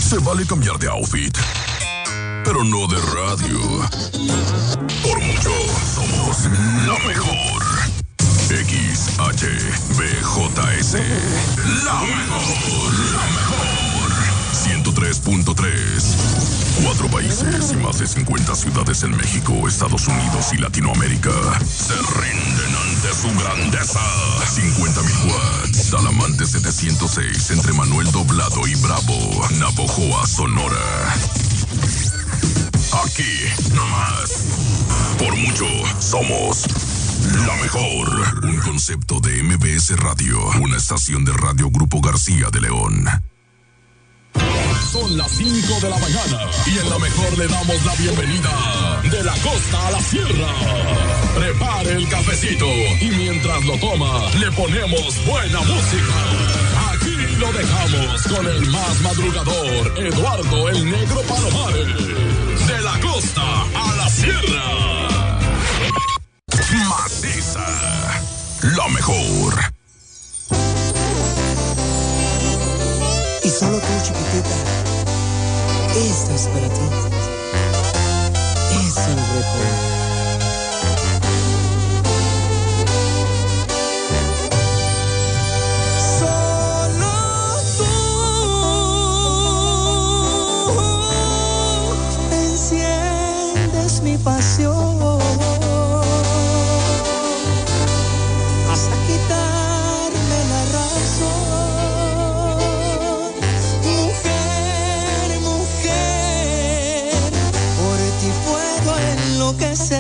Se vale cambiar de outfit, pero no de radio. Por mucho, somos la mejor. XHBJS, la mejor, la mejor. 103.3. 4 países y más de 50 ciudades en México, Estados Unidos y Latinoamérica se rinden ante su grandeza. 50.000 watts. Talamante 706 entre Manuel Doblado y Bravo, Navojoa, Sonora. Aquí, nomás. Por mucho, somos la mejor. Un concepto de MBS Radio, una estación de Radio Grupo García de León. Son las 5 de la mañana y en la mejor le damos la bienvenida de la costa a la sierra. Prepare el cafecito y mientras lo toma le ponemos buena música. Aquí lo dejamos con el más madrugador, Eduardo el Negro Palomares. De la costa a la sierra. Maciza, la mejor. Y solo tú, chiquitita, esto es para ti. Es el recuerdo. Solo tú enciendes mi pasión hasta quitarme la razón. Que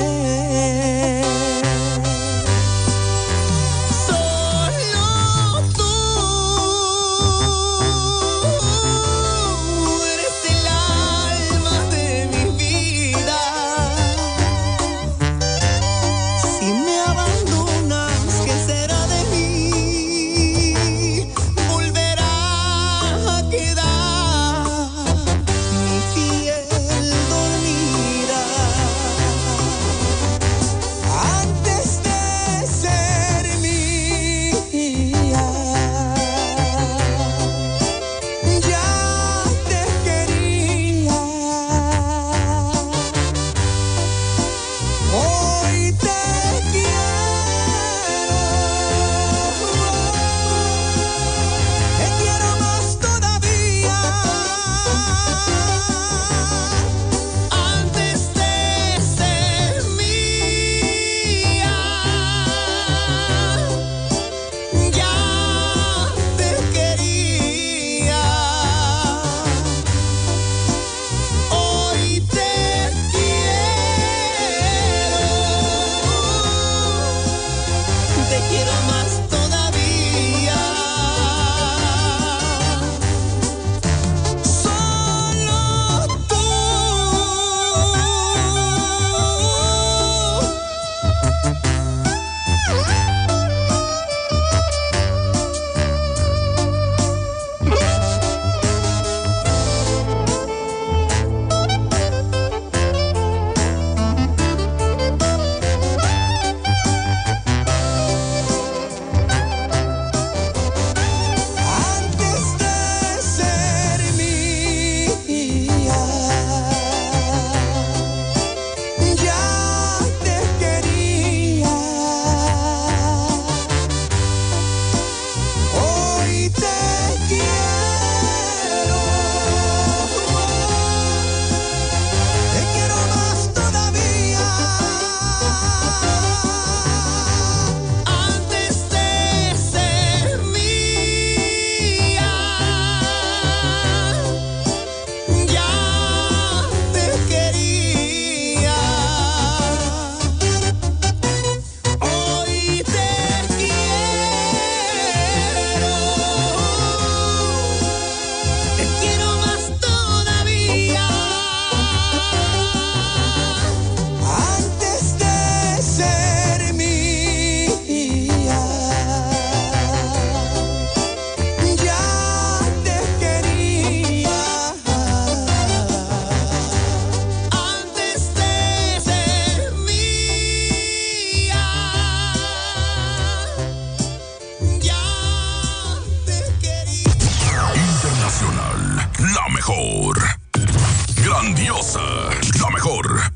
la mejor. Grandiosa, la mejor.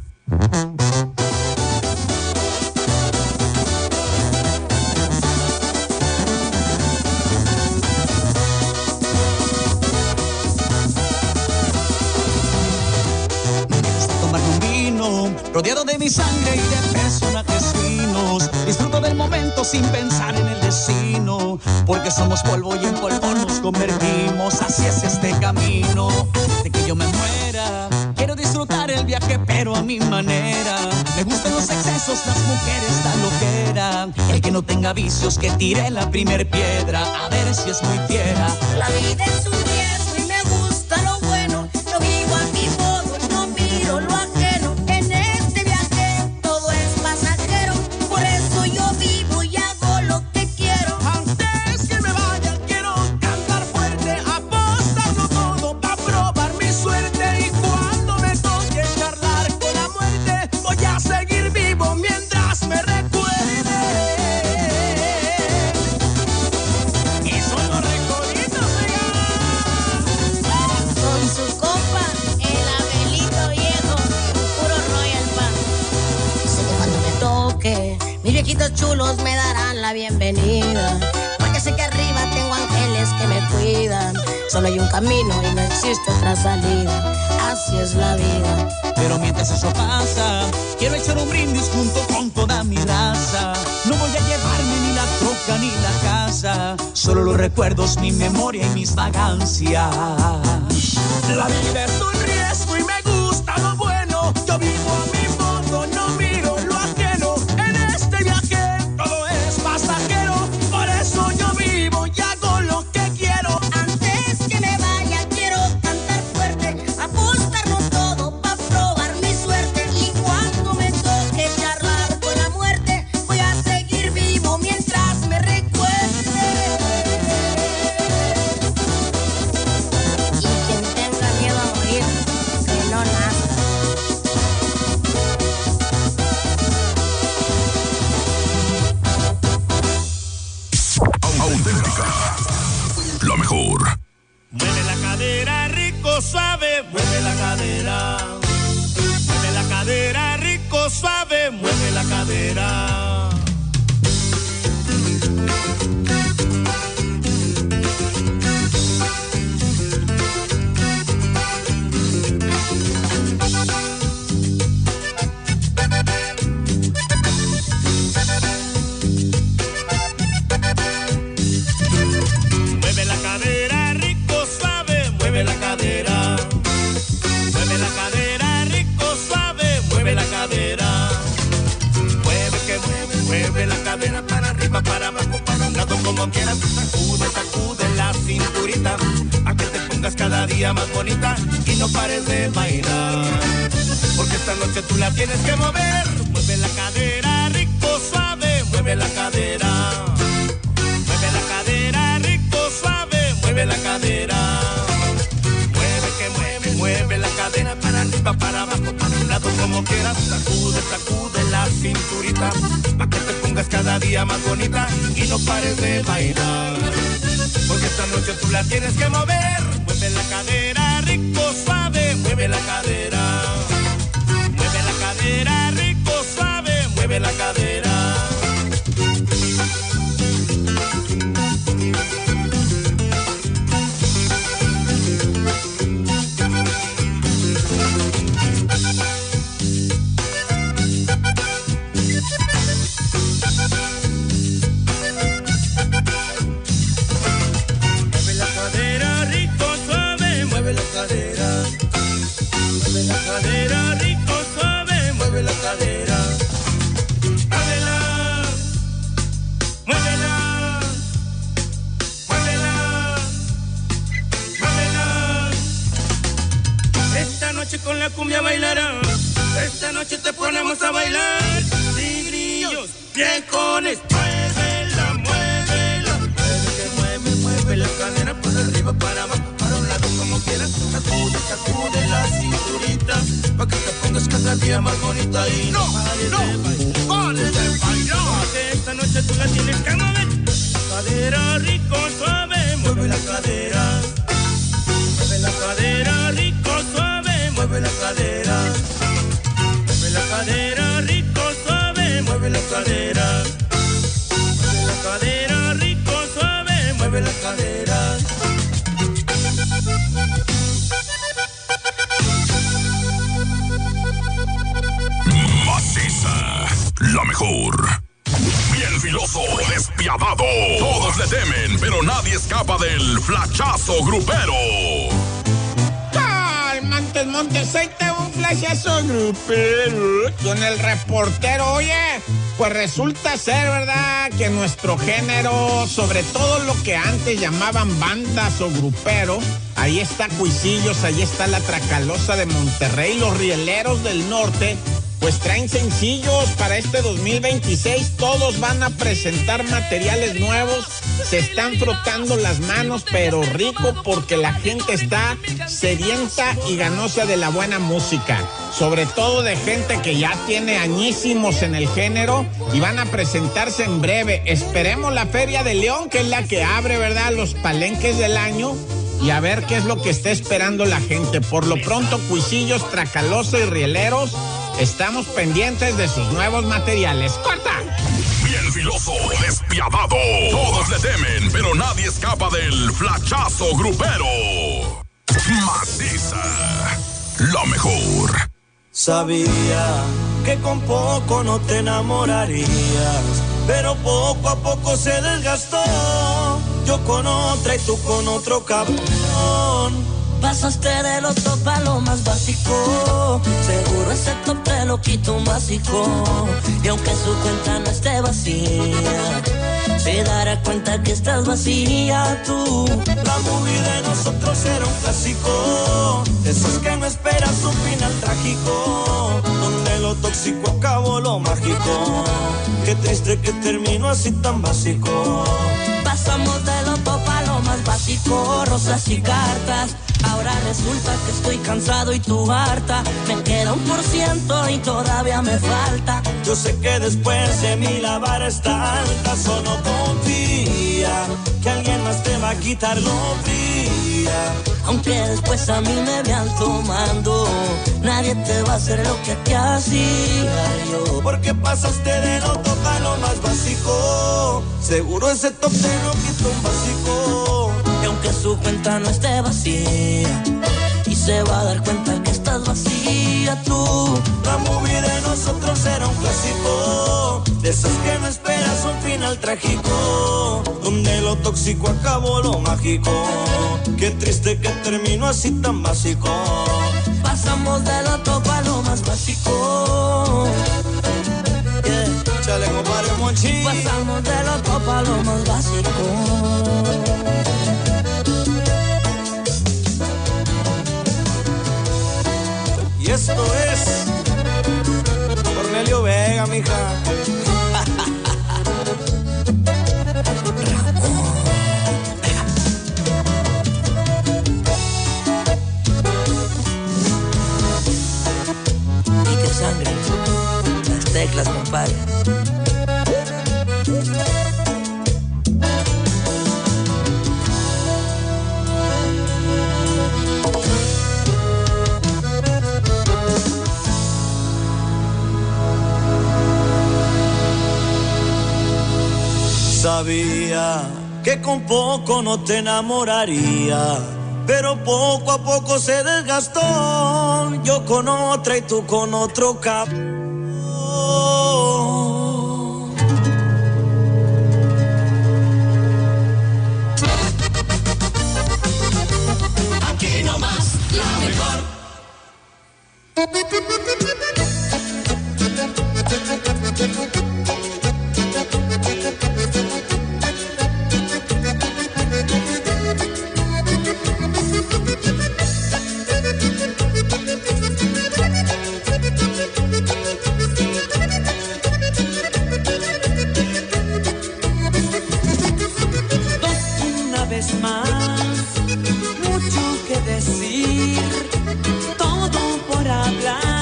Rodeado de mi sangre y de personajes finos, disfruto del momento sin pensar en el destino, porque somos polvo y en polvo nos convertimos, así es este camino. De que yo me muera, quiero disfrutar el viaje pero a mi manera. Me gustan los excesos, las mujeres, la loquera. El que no tenga vicios que tire la primer piedra, a ver si es muy fiera. La vida es un riesgo y me gusta lo bueno, lo vivo a mi modo, no miro lo ajeno. Viejitos chulos me darán la bienvenida, porque sé que arriba tengo ángeles que me cuidan. Solo hay un camino y no existe otra salida, así es la vida. Pero mientras eso pasa, quiero echar un brindis junto con toda mi raza. No voy a llevarme ni la troca ni la casa, solo los recuerdos, mi memoria y mis vagancias. La vida es un riesgo y me gusta lo bueno, yo vivo a mi modo, no miro lo ajeno. En este viaje todo es pasajero, por eso yo vivo y hago lo que quiero. Antes que me vaya quiero cantar fuerte, apostarlo todo pa' probar mi suerte. Y cuando me toque charlar con la muerte, voy a seguir vivo mientras me recuerde. Y quien tenga miedo a morir, que no nazca. Auténtica, la mejor. Mueve la cadera, rico, suave, mueve la cadera. Mueve la cadera, rico, suave, mueve la cadera. Mueve la cadera, rico, suave, mueve la cadera. Mueve la cadera, rico, suave, mueve la cadera. Mueve que mueve, mueve la cadera para arriba, para abajo, para un lado, como quieras. Sacude, sacude la cinturita, a que te pongas cada día más bonita y no pares de bailar. Porque esta noche tú la tienes que mover. Mueve la cadera, rico, suave, mueve la cadera. Mueve la cadera, rico, suave, mueve la cadera. Mueve que mueve, mueve la cadera para arriba, para abajo, para un lado, como quieras. Sacude, sacude la cinturita, pa' que te pongas cada día más bonita y no pares de bailar. Porque esta noche tú la tienes que mover. Mueve la cadera, rico, suave, mueve la cadera. Mueve la cadera, rico, suave, mueve la cadera. Mueve la cadera, rico, suave, mueve la cadera. Mueve la cadera, rico, suave, mueve la cadera. Muévela, muévela, muévela, muévela. Esta noche con la cumbia bailarán. Esta noche te ponemos a bailar. Tigrillos, viejones, muévela, muévela. Mueve que mueve, mueve la cadera para arriba, para abajo, para un lado, como quieras. Sacude, sacude la cinturita, pa' que te pongas cada día más bonita y no pares de bailar. Porque esta noche tú la tienes que mover. Cadera, rico, suave, mueve la cadera. Mueve la cadera. despiadado. Todos le temen, pero nadie escapa del flachazo grupero. Montes, Montes, ahí te un flashazo grupero con el reportero. Oye, pues resulta ser, ¿verdad?, que nuestro género, sobre todo lo que antes llamaban bandas o grupero, ahí está Cuisillos, ahí está La Tracalosa de Monterrey, los Rieleros del Norte, pues traen sencillos para este 2026. Todos van a presentar materiales nuevos. Se están frotando las manos, pero rico, porque la gente está sedienta y ganosa de la buena música. Sobre todo de gente que ya tiene añísimos en el género y van a presentarse en breve. Esperemos la Feria de León, que es la que abre, ¿verdad?, los palenques del año. Y a ver qué es lo que está esperando la gente. Por lo pronto, Cuisillos, Tracalosa y Rieleros, estamos pendientes de sus nuevos materiales. ¡Corta! Bien filoso, despiadado. Todos le temen, pero nadie escapa del flachazo grupero. Maciza, la mejor. Sabía que con poco no te enamorarías, pero poco a poco se desgastó. Yo con otra y tú con otro cabrón. Pasaste de lo top a lo más básico. Seguro ese top te lo quito un básico. Y aunque su cuenta no esté vacía, se dará cuenta que estás vacía tú. La movie de nosotros era un clásico, esos que no esperas un final trágico, donde lo tóxico acabó lo mágico. Qué triste que terminó así tan básico. Pasamos de lo top a lo más básico, rosas y cartas. Ahora resulta que estoy cansado y tú harta. Me queda 1% y todavía me falta. Yo sé que después de mí la vara está alta. Solo confía que alguien más te va a quitar lo fría. Aunque después a mí me vean tomando, nadie te va a hacer lo que te hacía yo. Porque pasaste de lo top a lo más básico. Seguro ese top te lo quitó un básico. Y aunque su cuenta no esté vacía, y se va a dar cuenta que estás vacía tú. La movie de nosotros era un clásico, de esas que no esperas un final trágico, donde lo tóxico acabó lo mágico. Qué triste que terminó así tan básico. Pasamos de lo top a lo más básico. Yeah. Chale, compadre Monchi. Pasamos de lo top a lo más básico. Y esto es Cornelio Vega, mija. Y que sangre, las teclas, compadre. Sabía que con poco no te enamoraría, pero poco a poco se desgastó. Yo con otra y tú con otro cabrón. Aquí nomás, la mejor. Una vez más, mucho que decir, todo por hablar.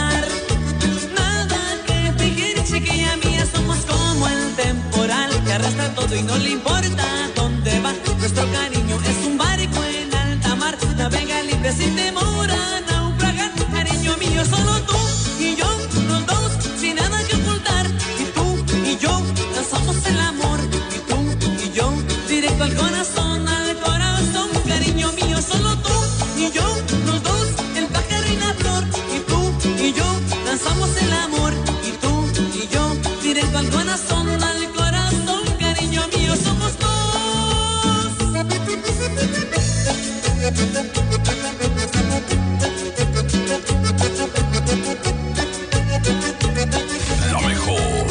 La mejor.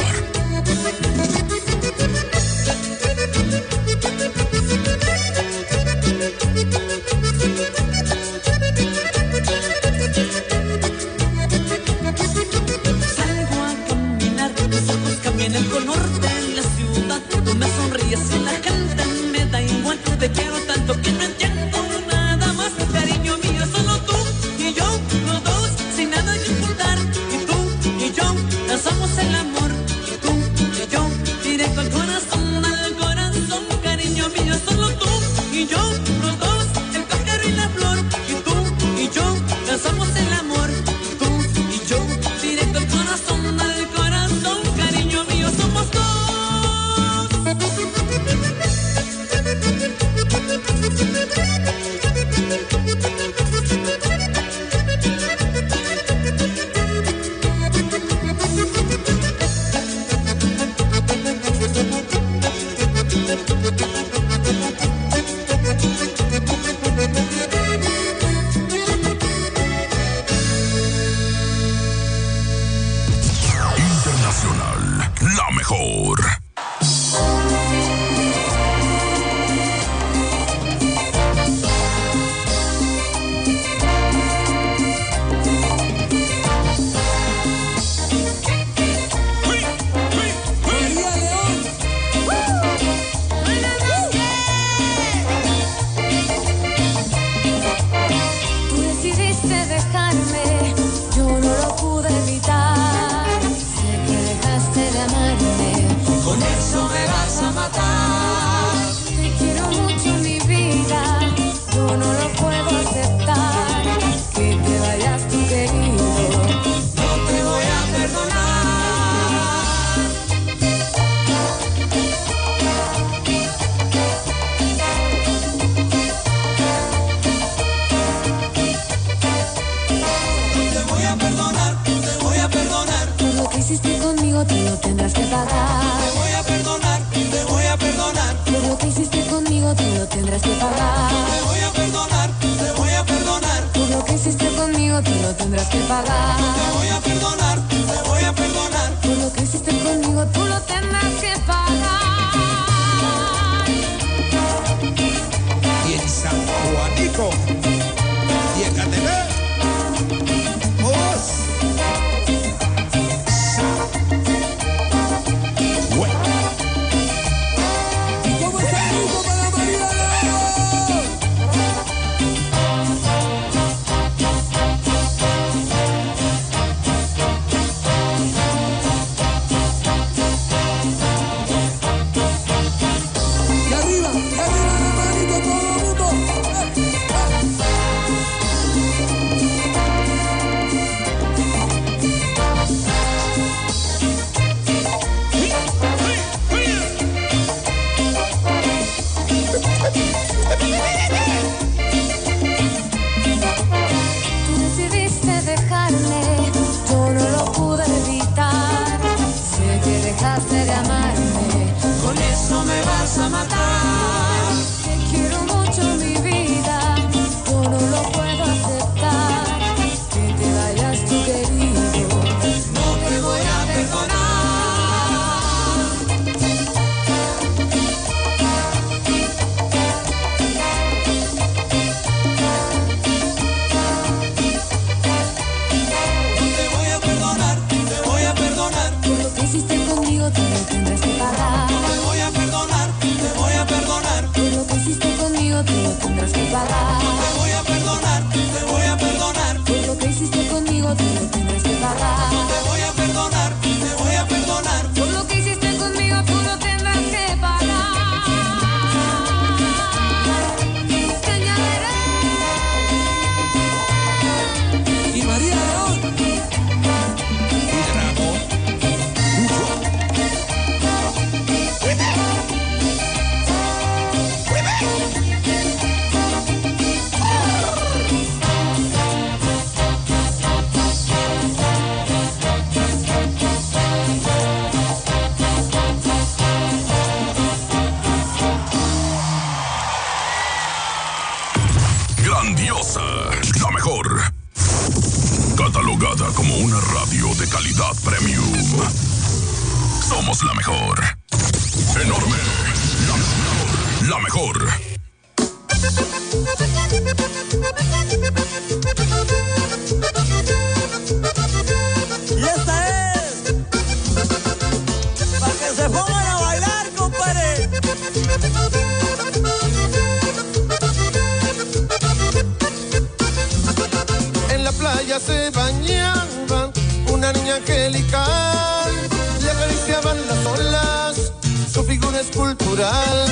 Salgo a caminar, tus ojos cambian el color de la ciudad. Tú me sonríes y la gente me da igual. Te quiero tanto que no entiendo nada más. Cariño mío, solo tú y yo, los dos, sin nada que ocultar. Y tú y yo, hacemos el amor. Y tú y yo, directo al corazón, cariño mío, solo tú y yo, los dos, el pájaro y la flor. Y tú y yo, hacemos el amor. Y tú y yo, directo al corazón, cariño mío, somos dos. Internacional, la mejor. Tú decidiste dejarme, yo no lo pude evitar. Sé que dejaste de amarme, con eso me vas a matar. Te quiero mucho, mi vida, yo no lo puedo aceptar. Que te vayas tú, querido, no te voy a perdonar. Te voy a perdonar, te voy a perdonar. Por lo que hiciste conmigo, tú lo tendrás que pagar. Te voy a perdonar, te voy a perdonar. Por lo que hiciste conmigo, tú lo tendrás que pagar. Te voy a perdonar, te voy a perdonar. Por lo que hiciste conmigo, tú lo tendrás que pagar. Te voy a perdonar, te voy a perdonar. Por lo que hiciste conmigo, tú lo tendrás que pagar. Y en San Juanico, y en Ecatepec, ¿Cómo está el grupo para María León? Y arriba, la manito, todo el mundo. Tú decidiste dejarme, yo no lo pude evitar. Sé que dejaste de amarme, con eso me vas a matar. Te quiero mucho, mi vida, yo no lo puedo aceptar. Que te vayas tú, querido, no te voy a perdonar. Te voy a perdonar, te voy a perdonar. Por lo que hiciste conmigo, tú lo tendrás que pagar. Te voy a perdonar, te voy a perdonar. grandiosa, la mejor. Catalogada como una radio de calidad premium. Somos la mejor. Enorme, la mejor. Y esta es para que se pongan a bailar, compadre. En la playa se bañaba una niña angelical, le acariciaban las olas, su figura escultural.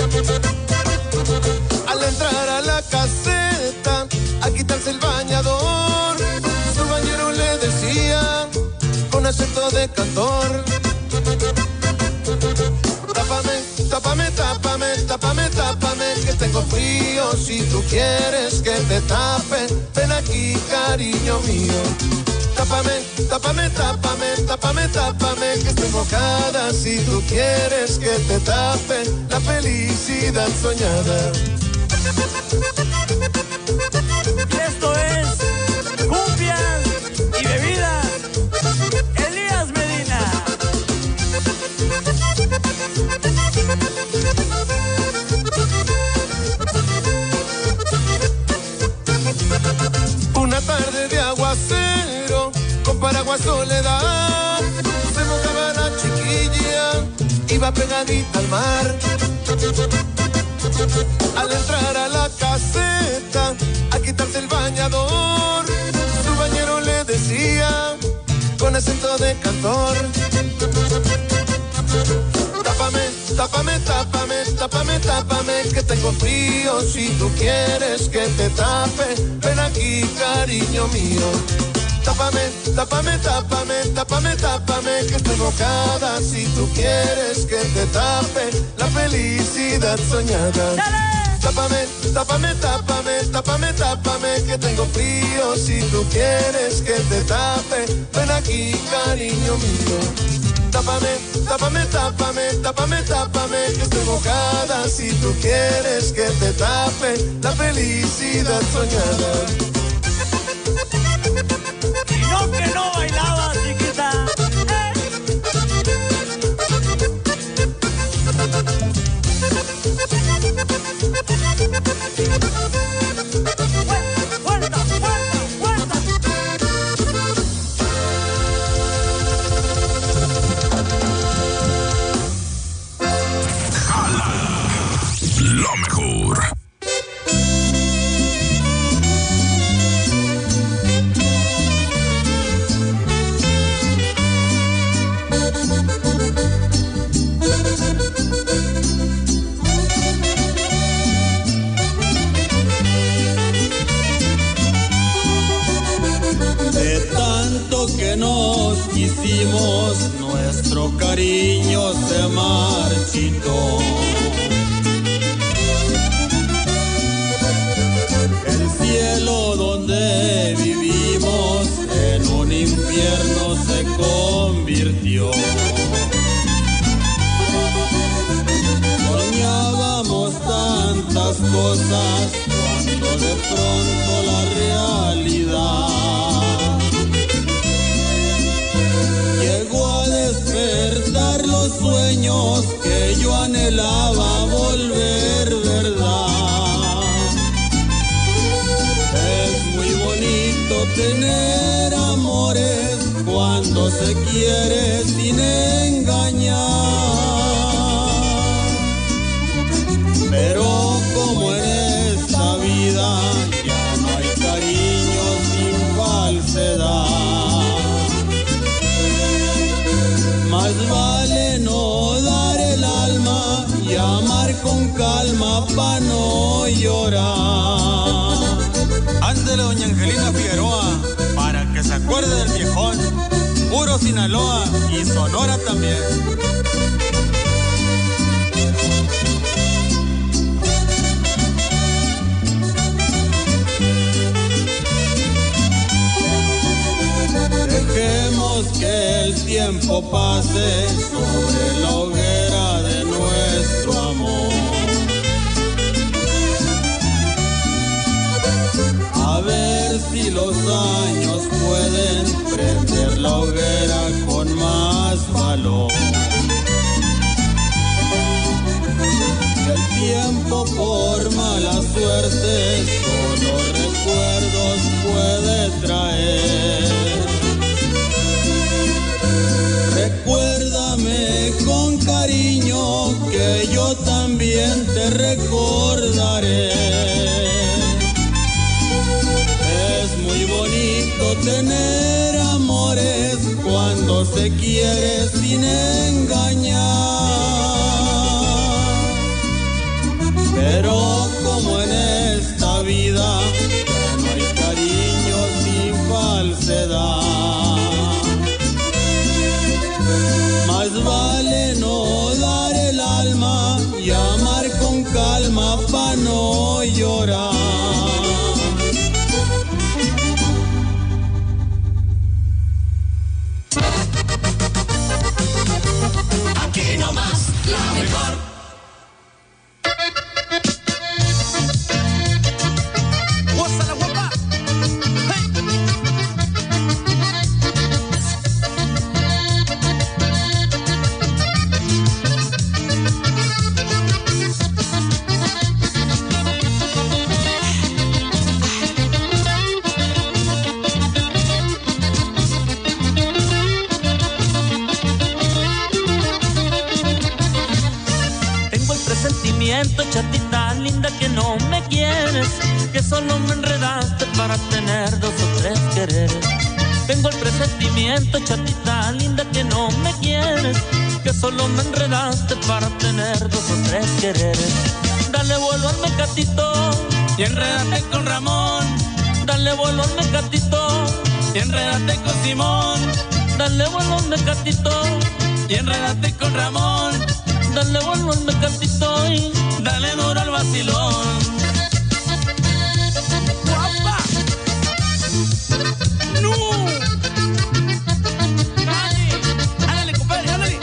Al entrar a la caseta, a quitarse el bañador, su bañero le decía con acento de cantor: tápame, tápame, tápame, tápame, tápame, que tengo frío. Si tú quieres que te tape, ven aquí, cariño mío. Tápame, tápame, tápame, tápame, tápame, que estoy mojada. Si tú quieres que te tape la felicidad soñada. Y esto es cumbias y bebidas, Elías Medina. Una tarde de aguacero, con paraguas soledad, se mojaba la chiquilla, iba pegadita al mar. Al entrar a la caseta, a quitarse el bañador, su bañero le decía con acento de cantor: tápame, tápame, tápame, tápame, tápame, que tengo frío. Si tú quieres que te tape, ven aquí, cariño mío. Tápame, tápame, tápame, tápame, tápame, que estoy mojada. Si tú quieres que te tape la felicidad soñada. ¡Dale! Tápame, tápame, tápame, tápame, tápame, que tengo frío. Si tú quieres que te tape, ven aquí, cariño mío. Tápame, tápame, tápame, tápame, tápame, que estoy mojada. Si tú quieres que te tape la felicidad soñada. Y no que no bailaba, chiquita. Vuelta, vuelta, vuelta. La mejor. De tanto que nos quisimos, nuestro cariño se marchitó. El cielo donde vivimos en un infierno se convirtió. Soñábamos tantas cosas cuando de pronto la realidad llegó a despertar los sueños que yo anhelaba volver verdad. Es muy bonito tener amores cuando se quiere sin engañar, pero como en esta vida ya no hay cariño sin falsedad. Más vale no dar el alma y amar con calma pa' no llorar. Ándele, doña Angelina Figueroa, para que se acuerde del viejón. Puro Sinaloa y Sonora también. Dejemos que el tiempo pase sobre la hoguera de nuestro amor. y los años pueden prender la hoguera con más valor. El tiempo por mala suerte solo recuerdos puede traer. Recuérdame con cariño que yo también te recordaré. Es muy bonito tener amores cuando se quiere sin engañar. Pero como en esta vida no hay cariño sin falsedad, más vale no dar el alma y amar con calma pa' no llorar. Aquí nomás, la mejor. Chatita linda que no me quieres, que solo me enredaste para tener 2 o 3 quereres. Tengo el presentimiento, chatita linda que no me quieres, que solo me enredaste para tener 2 o 3 quereres. Dale vuelo al mecatito y enrédate con Ramón. Dale vuelo al mecatito y enrédate con Simón. Dale vuelo al mecatito y enrédate con Ramón. Dale vuelo al mecatito y dale duro al vacilón. ¡Guapa! ¡No! ¡Dale! ¡Ándale, compadre, ándale!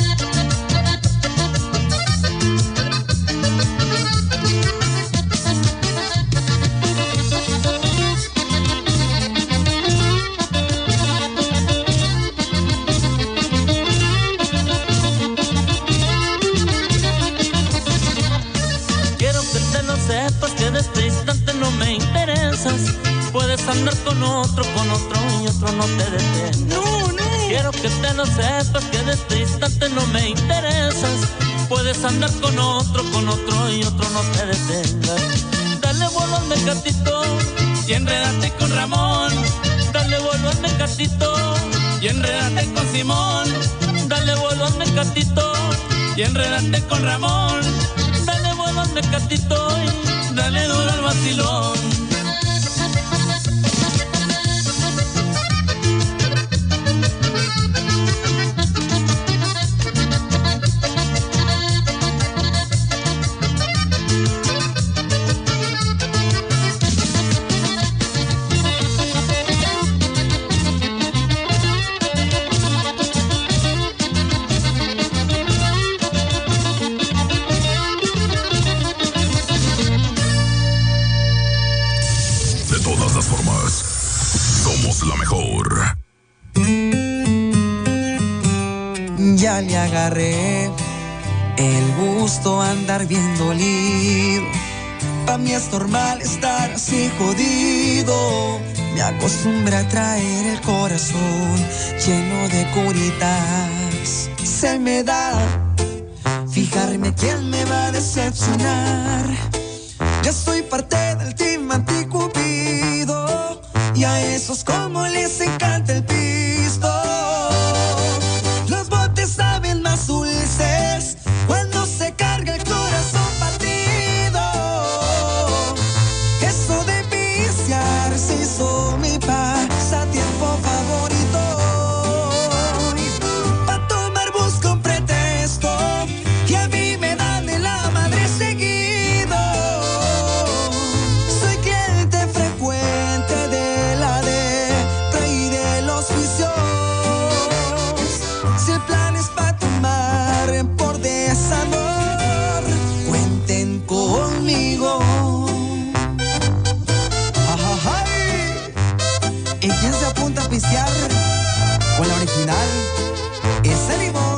Sepas que de este instante no me interesas. Puedes andar con otro y otro no te detengas. No, no. Quiero que te lo sepas que de este instante no me interesas. Puedes andar con otro y otro no te detengas. Dale vuelo al mecatito y enrédate con Ramón. Dale vuelo al mecatito y enrédate con Simón. Dale vuelo al mecatito y enrédate con Ramón. Dale vuelo al mecatito y dale duro al vacilón. La mejor. Ya le agarré el gusto a andar bien dolido. Pa' mí es normal estar así jodido. Me acostumbré a traer el corazón lleno de curitas. Se me da fijarme quién me va a decepcionar. Ya soy parte del team anticupido y a esos como les encanta el pisto. Los botes saben más dulces cuando se carga el corazón partido. Eso de viciar se hizo mi pasatiempo favorito. Pa' tomar busco un pretexto y a mí me dan de la madre seguido. Soy cliente frecuente de la depre y de los vicios. Si el plan es pa' tomar por desamor, cuenten conmigo. pistear con la original, ese limón.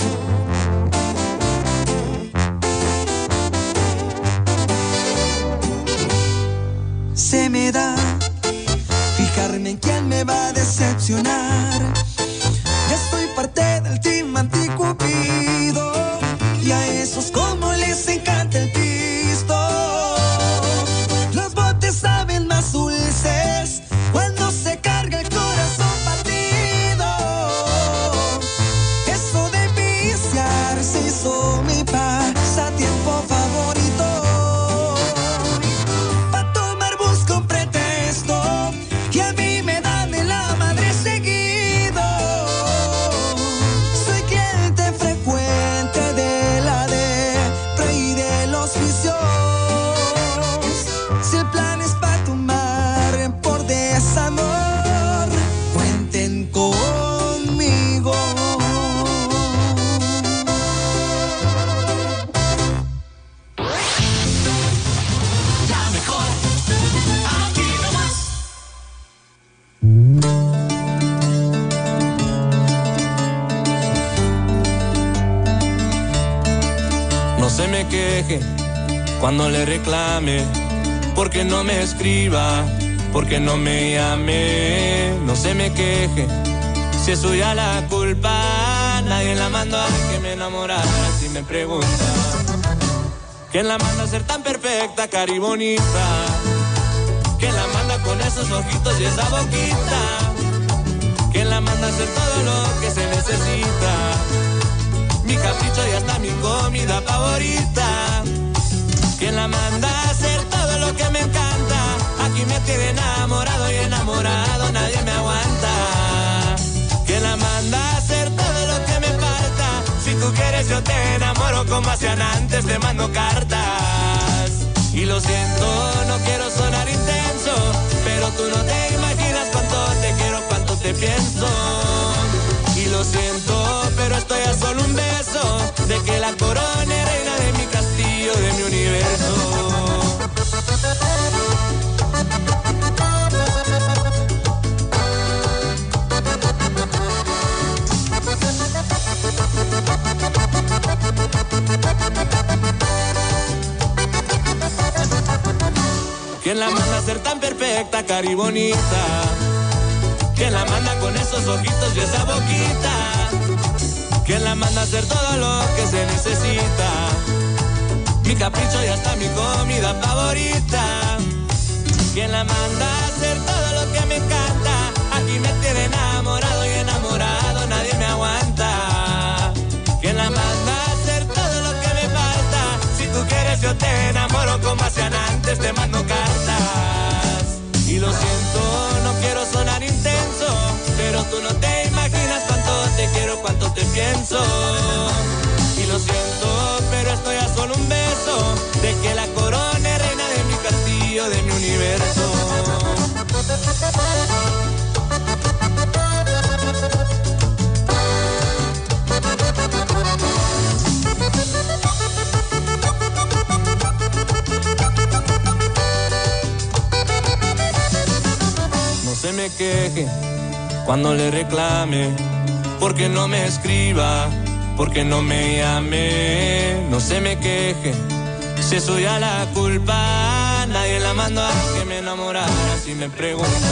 Se me da fijarme en quién me va a decepcionar. Ya estoy parte del team anticupido y a esos como les encanta el pisto. Los botes saben más dulces cuando se carga el corazón partido. Eso de viciar se hizo mi pasatiempo favorito. Pa' tomar busco un pretexto y a mí me dan en la madre seguido. Soy cliente frecuente de la depre y de los vicios. Si el plan es pa' tomar por desamor, cuenten conmigo. La mejor, aquí nomás. No se me queje cuando le reclame, porque no me escriba, porque no me llame. No se me queje si es suya la culpa, nadie la mandó a que me enamorara. Si me pregunta ¿quién la manda a ser tan perfecta, cari bonita? ¿Quién la manda con esos ojitos y esa boquita? ¿Quién la manda a hacer todo lo que se necesita? Mi capricho y hasta mi comida favorita. ¿Quién la manda a hacer todo lo que me encanta? Aquí me tiene enamorado y enamorado, nadie me aguanta. ¿Quién la manda a hacer todo lo que me falta? Si tú quieres yo te enamoro como hacían antes, te mando cartas. Y lo siento, no quiero sonar intenso, pero tú no te imaginas cuánto te quiero, cuánto te pienso. Y lo siento, pero estoy a solo un beso de que la corone reina de mi castillo, de mi universo. ¿Quién la manda a ser tan perfecta, cari bonita? ¿Quién la manda con esos ojitos y esa boquita? ¿Quién la manda a hacer todo lo que se necesita? Mi capricho y hasta mi comida favorita. ¿Quién la manda a hacer todo lo que me encanta? Aquí me tiene enamorado y enamorado, nadie me aguanta. ¿Quién la manda a hacer todo lo que me falta? Si tú quieres yo te enamoro como hacían antes, te mando cartas. Y lo siento, no quiero sonar intenso, pero tú no te imaginas cuánto te quiero, cuánto te pienso. Y lo siento, pero estoy a solo un beso de que la corone reina de mi castillo, de mi universo. No se me queje cuando le reclame, porque no me escriba, porque no me llame. No se me queje si es suya la culpa, nadie la mandó a que me enamorara. Si me pregunta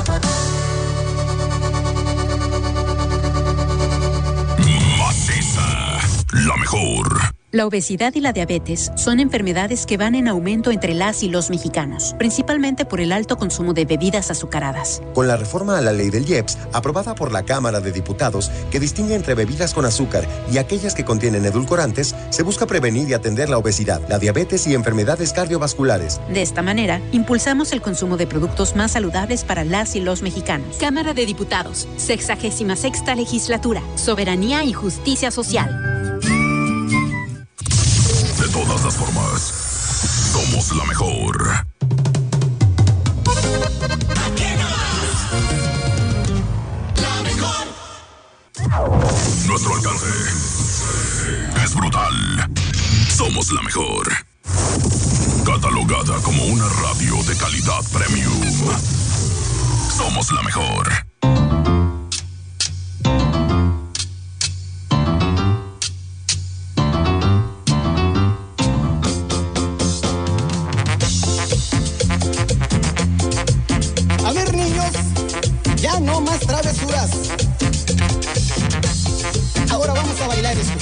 Maciza, la mejor. La obesidad y la diabetes son enfermedades que van en aumento entre las y los mexicanos, principalmente por el alto consumo de bebidas azucaradas. Con la reforma a la ley del IEPS, aprobada por la Cámara de Diputados, que distingue entre bebidas con azúcar y aquellas que contienen edulcorantes, se busca prevenir y atender la obesidad, la diabetes y enfermedades cardiovasculares. De esta manera, impulsamos el consumo de productos más saludables para las y los mexicanos. Cámara de Diputados, 66ª Legislatura, Soberanía y Justicia Social. De todas las formas, somos la mejor. La mejor. Nuestro alcance es brutal. Somos la mejor. Catalogada como una radio de calidad premium. Somos la mejor. niños, ya no más travesuras. Ahora vamos a bailar esto.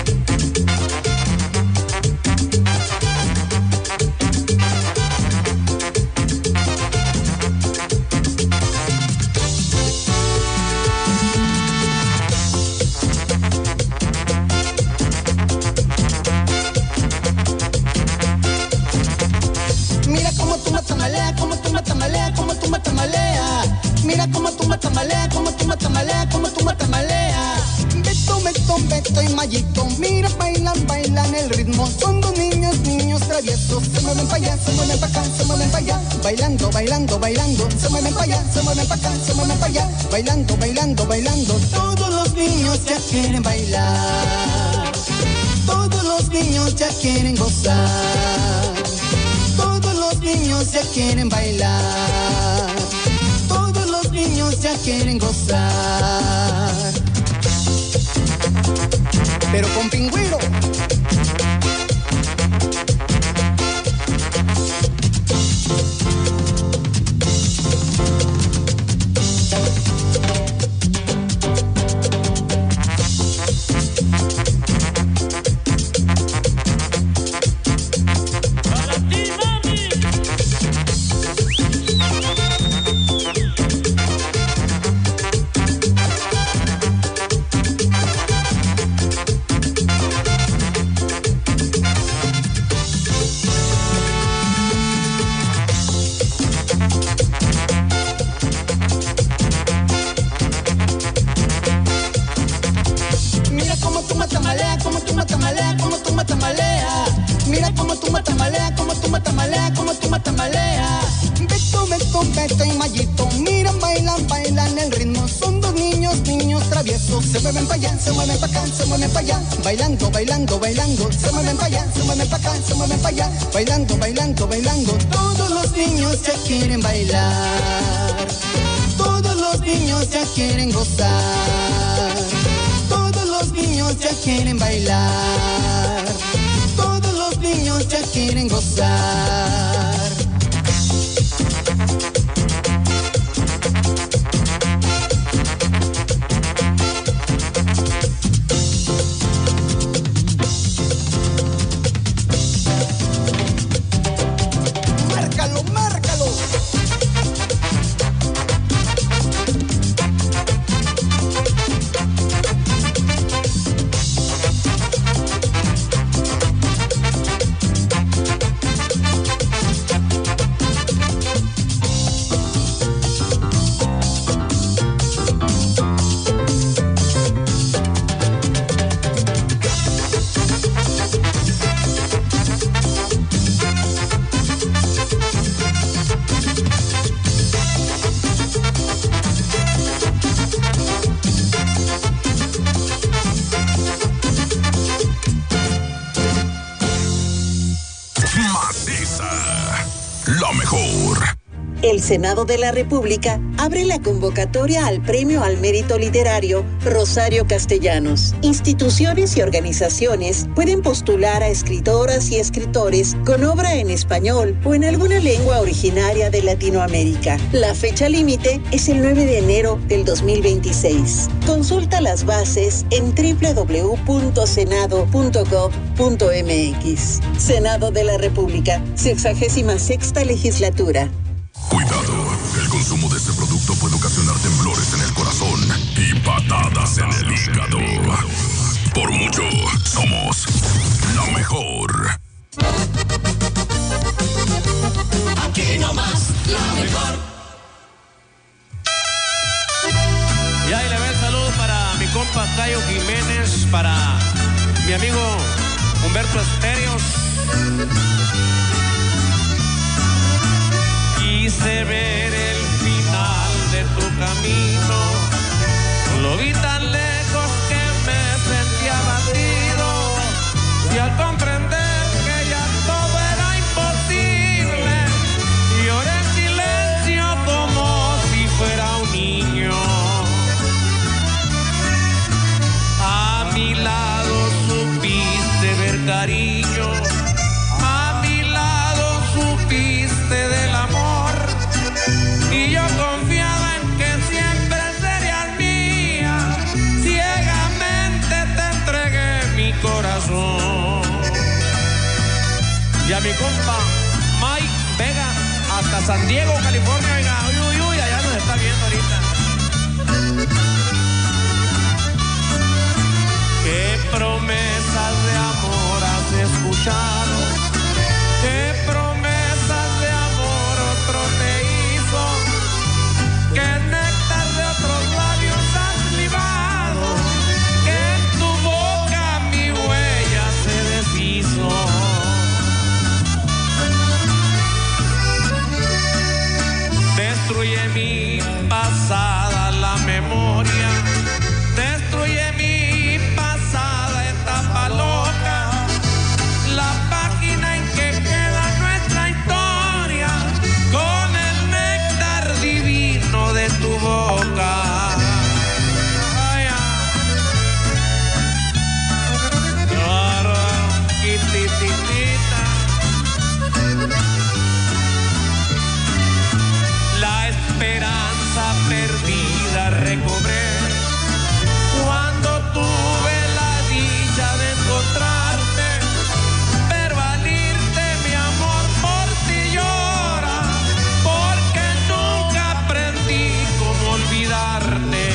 Mira cómo tú matamalea, cómo tú matamalea, cómo tú matamalea. Mira cómo tú matamalea, cómo tú matamalea, cómo tú matamalea. Beto y Mayito, mira, bailan el ritmo. Son dos niños traviesos. Se mueven pa' allá, se mueven pa' acá, se mueven pa' allá. Bailando. Se mueven pa' allá, se mueven pa' acá, se mueven pa' allá. Bailando. Todos los niños ya quieren bailar. Todos los niños ya quieren gozar. Todos los niños ya quieren bailar. Todos los niños ya quieren gozar. Pero con Pingüino. Beto y Mayito, miran, bailan el ritmo. Son dos niños traviesos. Se mueven pa' allá, se mueven pa' acá, se mueven pa' allá. Bailando. Se mueven pa' allá, se mueven pa' acá, se mueven pa' allá. Bailando. Todos los niños ya quieren bailar. Todos los niños ya quieren gozar. Todos los niños ya quieren bailar. Todos los niños ya quieren gozar. Márcalo. La mejor. El Senado de la República abre la convocatoria al Premio al Mérito Literario Rosario Castellanos. Instituciones y organizaciones pueden postular a escritoras y escritores con obra en español o en alguna lengua originaria de Latinoamérica. La fecha límite es el 9 de enero del 2026. Consulta las bases en www.senado.gov.mx. Senado de la República, 66ª legislatura. Cuidado, el consumo de este producto puede ocasionar temblores en el corazón y patadas en el hígado. Por mucho, somos la mejor. Aquí nomás, la mejor. Y ahí le va el saludo para mi compa Cayo Jiménez, para mi amigo Humberto Esterios. Quise ver el final de tu camino, lo vi tan lejos que me sentía abatido, y al comprender que ya todo era imposible, lloré en silencio como si fuera un niño. A mi lado supiste ver cariño, a mi lado supiste del amor, y yo confío Y a mi compa Mike Vega, hasta San Diego, California, oiga, uy, allá nos está viendo ahorita. ¿Qué promesas de amor has escuchado? ¿Qué promesas de amor otro te hizo? ¿Qué néctar de otros labios has libado? Que en tu boca mi huella se deshizo. Destruye mi pasada la memoria, destruye mi pasada etapa loca, la página en que queda nuestra historia, con el néctar divino de tu boca. Ay, la esperanza perdida recobré cuando tuve la dicha de encontrarte, pero al irte mi amor por ti llora, porque nunca aprendí cómo olvidarte.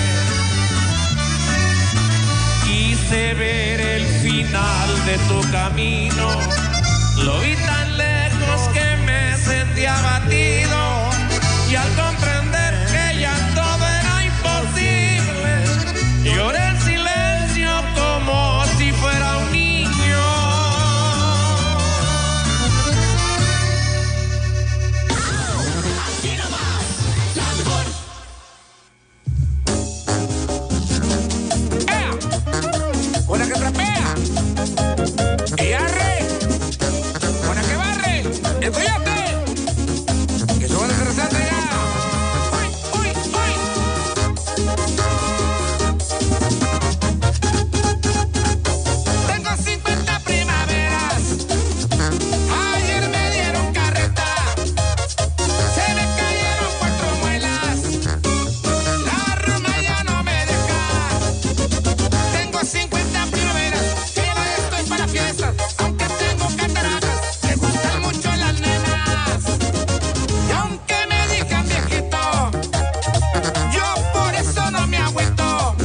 Quise ver el final de tu camino, lo vi tan lejos que me sentí abatido, y al comprender que ya todo era imposible, lloré en silencio como si fuera un niño. Aquí nomás, la mejor. Una que trapea y arre, una que barre, estudiante, que suban el interesante ya. Uy. Tengo 50 primaveras, ayer me dieron carreta, se me cayeron 4 muelas, la ruma ya no me deja. Tengo 50 primaveras, que yo estoy para fiestas, aunque tengo cataratas, me gustan mucho las nenas. Y aunque me digan viejito, yo por eso no me agüito.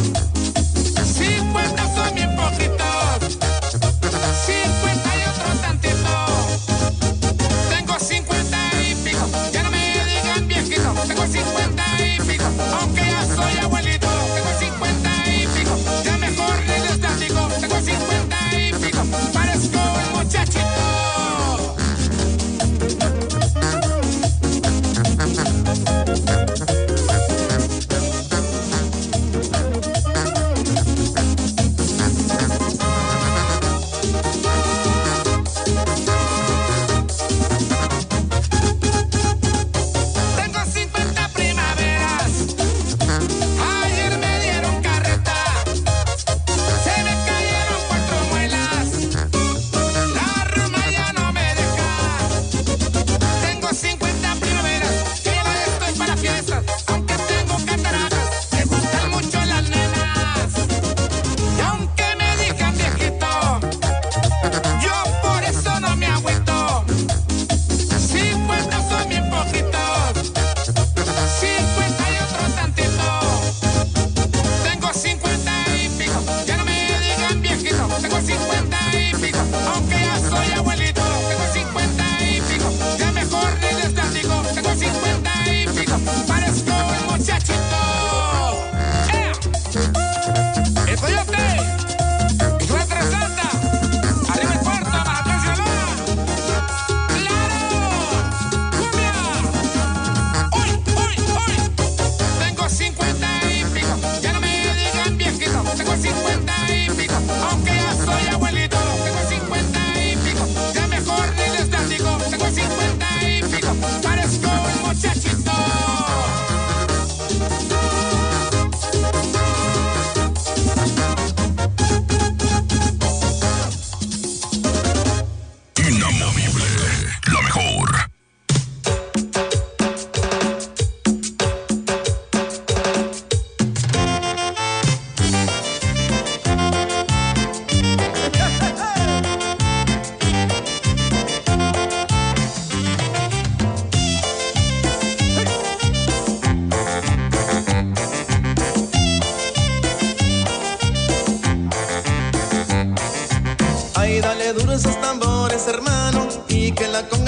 50 son bien poquitos, 50 y otro tantito. Tengo 50 y pico, ya no me digan viejito. Tengo 50 y pico, aunque ya soy abuelito. Tengo 50 y pico, ya mejor ni les platico. Tengo 50 y pico, parezco un muchachito. Tengo 50 primas.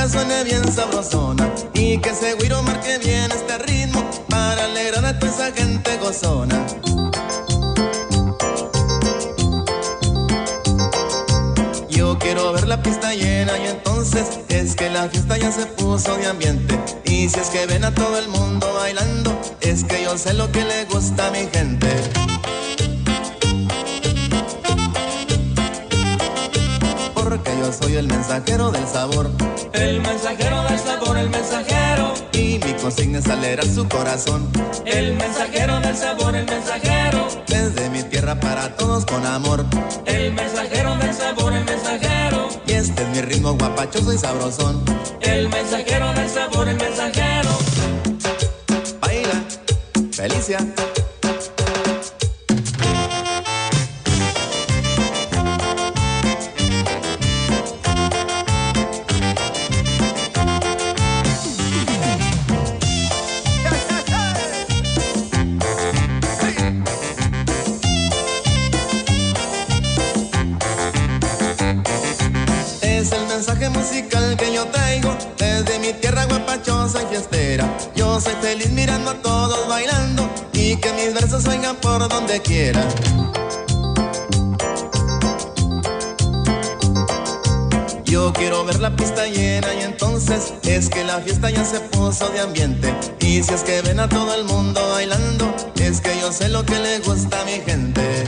conga suene bien sabrosona y que ese güiro marque bien este ritmo para alegrar a toda esa gente gozona. Yo quiero ver la pista llena y entonces es que la fiesta ya se puso de ambiente. Y si es que ven a todo el mundo bailando, es que yo sé lo que le gusta a mi gente. Porque yo soy el mensajero del sabor. El mensajero del sabor, el mensajero. Y mi consigna es alegrar su corazón. El mensajero del sabor, el mensajero. Desde mi tierra para todos con amor. El mensajero del sabor, el mensajero. Y este es mi ritmo guapachoso y sabrosón. El mensajero del sabor, el mensajero. Baila, Felicia. Mensaje musical que yo traigo desde mi tierra guapachosa y fiestera. Yo soy feliz mirando a todos bailando y que mis versos oigan por donde quiera. Yo quiero ver la pista llena y entonces es que la fiesta ya se puso de ambiente. Y si es que ven a todo el mundo bailando, es que yo sé lo que le gusta a mi gente.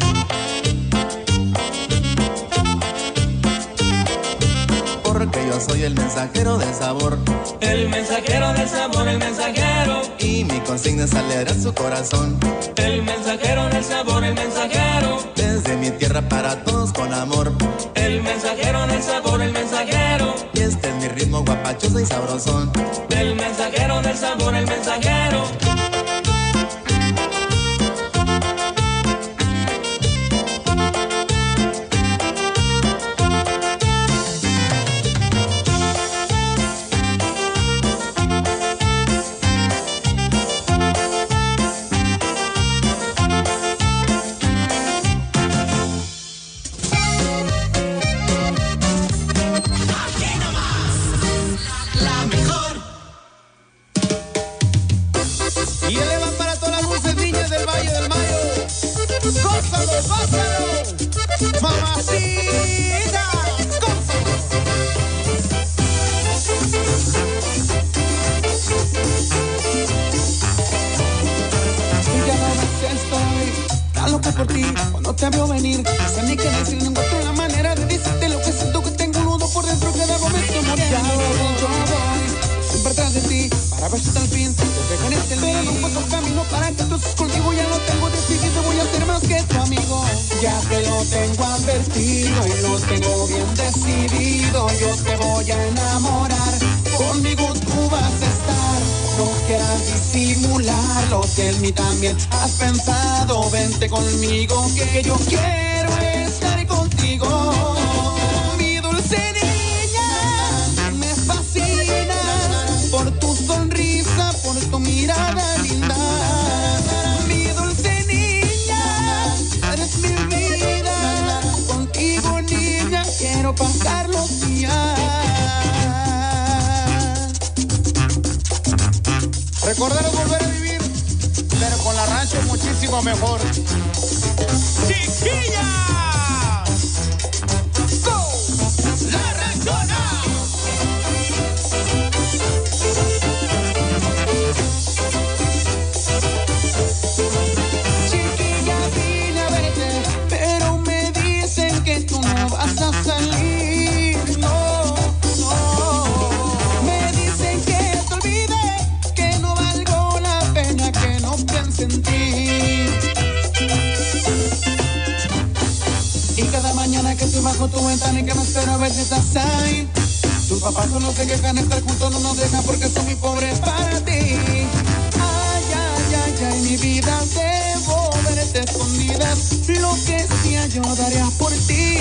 Porque yo soy el mensajero del sabor. El mensajero del sabor, el mensajero. Y mi consigna es alegrar su corazón. El mensajero del sabor, el mensajero. Desde mi tierra para todos con amor. El mensajero del sabor, el mensajero. Y este es mi ritmo guapachoso y sabrosón. El mensajero del sabor, el mensajero. Por ti, cuando te veo venir, no sé ni qué decir, no encuentro la manera de decirte lo que siento, que tengo un nudo por dentro, cada momento muriendo. Ya voy, siempre atrás de ti, para ver si hasta el fin te dejo en este lío. No encuentro camino para que tú estés conmigo, ya lo tengo decidido, voy a ser más que tu amigo. Ya te lo tengo advertido y lo tengo bien decidido, yo te voy a enamorar, conmigo tú vas a estar. No quieras disimular lo que en mí también has pensado. Vente conmigo que yo quiero estar contigo. Mi dulce niña, me fascina por tu sonrisa, por tu mirada linda. Mi dulce niña, eres mi vida. Contigo niña, quiero pasar los días. Recordar es volver a vivir, pero con la rancho muchísimo mejor. ¡Chiquilla! ¡Go! ¡La ranchona! Chiquilla, vine a verte, pero me dicen que tú no vas a salir. No, no. Me dicen que te olvides, que no valgo la pena, que no piense en ti. Y cada mañana que estoy bajo tu ventana y que me espero a ver si estás ahí. Tus papás solo se quejan, estar juntos no nos dejan porque soy muy pobre para ti. Ay, ay, ay, ay, mi vida, debo verte escondidas. Lo que sea yo daría por ti.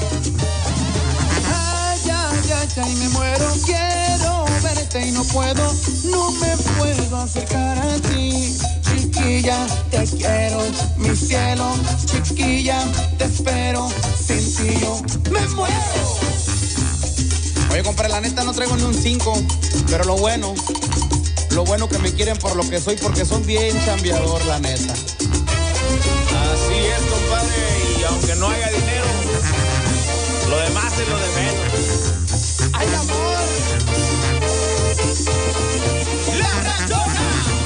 Ay, ay, ay, ay, me muero, quiero verte y no puedo, no me puedo acercar a ti. Chiquilla, te quiero, mi cielo. Chiquilla, te espero, sin ti yo me muero. Oye, compadre, la neta no traigo ni un 5, pero lo bueno que me quieren por lo que soy, porque son bien chambeador, la neta. Así es, compadre, y aunque no haya dinero, lo demás es lo de menos. ¡Ay, amor! ¡La ranchona!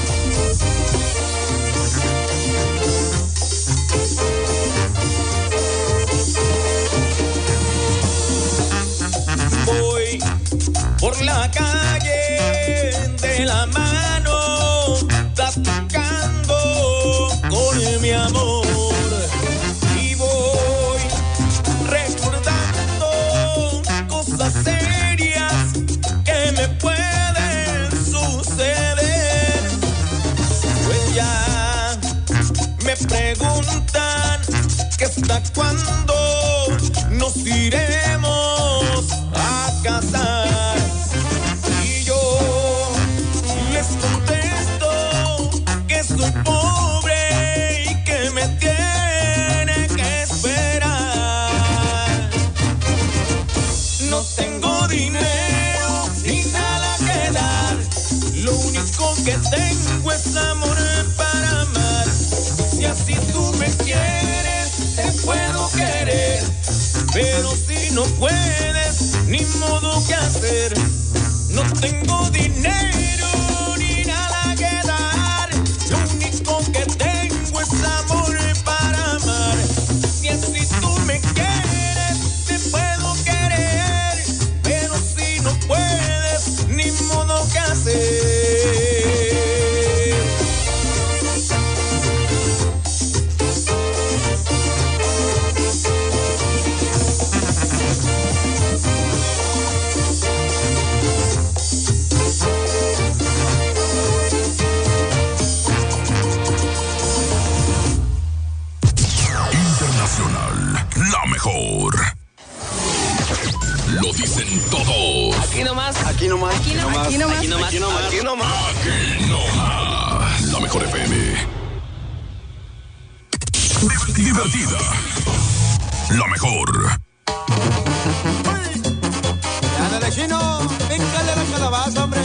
Voy por la calle de la mano, platicando con mi amor. Y voy recordando cosas serias que me pueden suceder. Pues ya me preguntan que hasta cuándo nos iremos a casar. Y yo les contesto que soy pobre y que me tiene que esperar. No tengo dinero ni nada que dar, lo único que tengo es amor para amar. Si así tú me quieres, te puedo querer, pero si no puedes, ni modo que hacer. No tengo dinero ni nada que dar, lo único que tengo es amor para amar. Si así tú me quieres, te puedo querer, pero si no puedes, ni modo que hacer. La mejor. Lo dicen todos. Aquí nomás. Aquí nomás. Aquí nomás. Aquí nomás. Aquí nomás. Aquí nomás. Aquí nomás. Aquí nomás. La mejor FM. Divertida. La mejor. Ándale, chino, píncale la calabaza, hombre.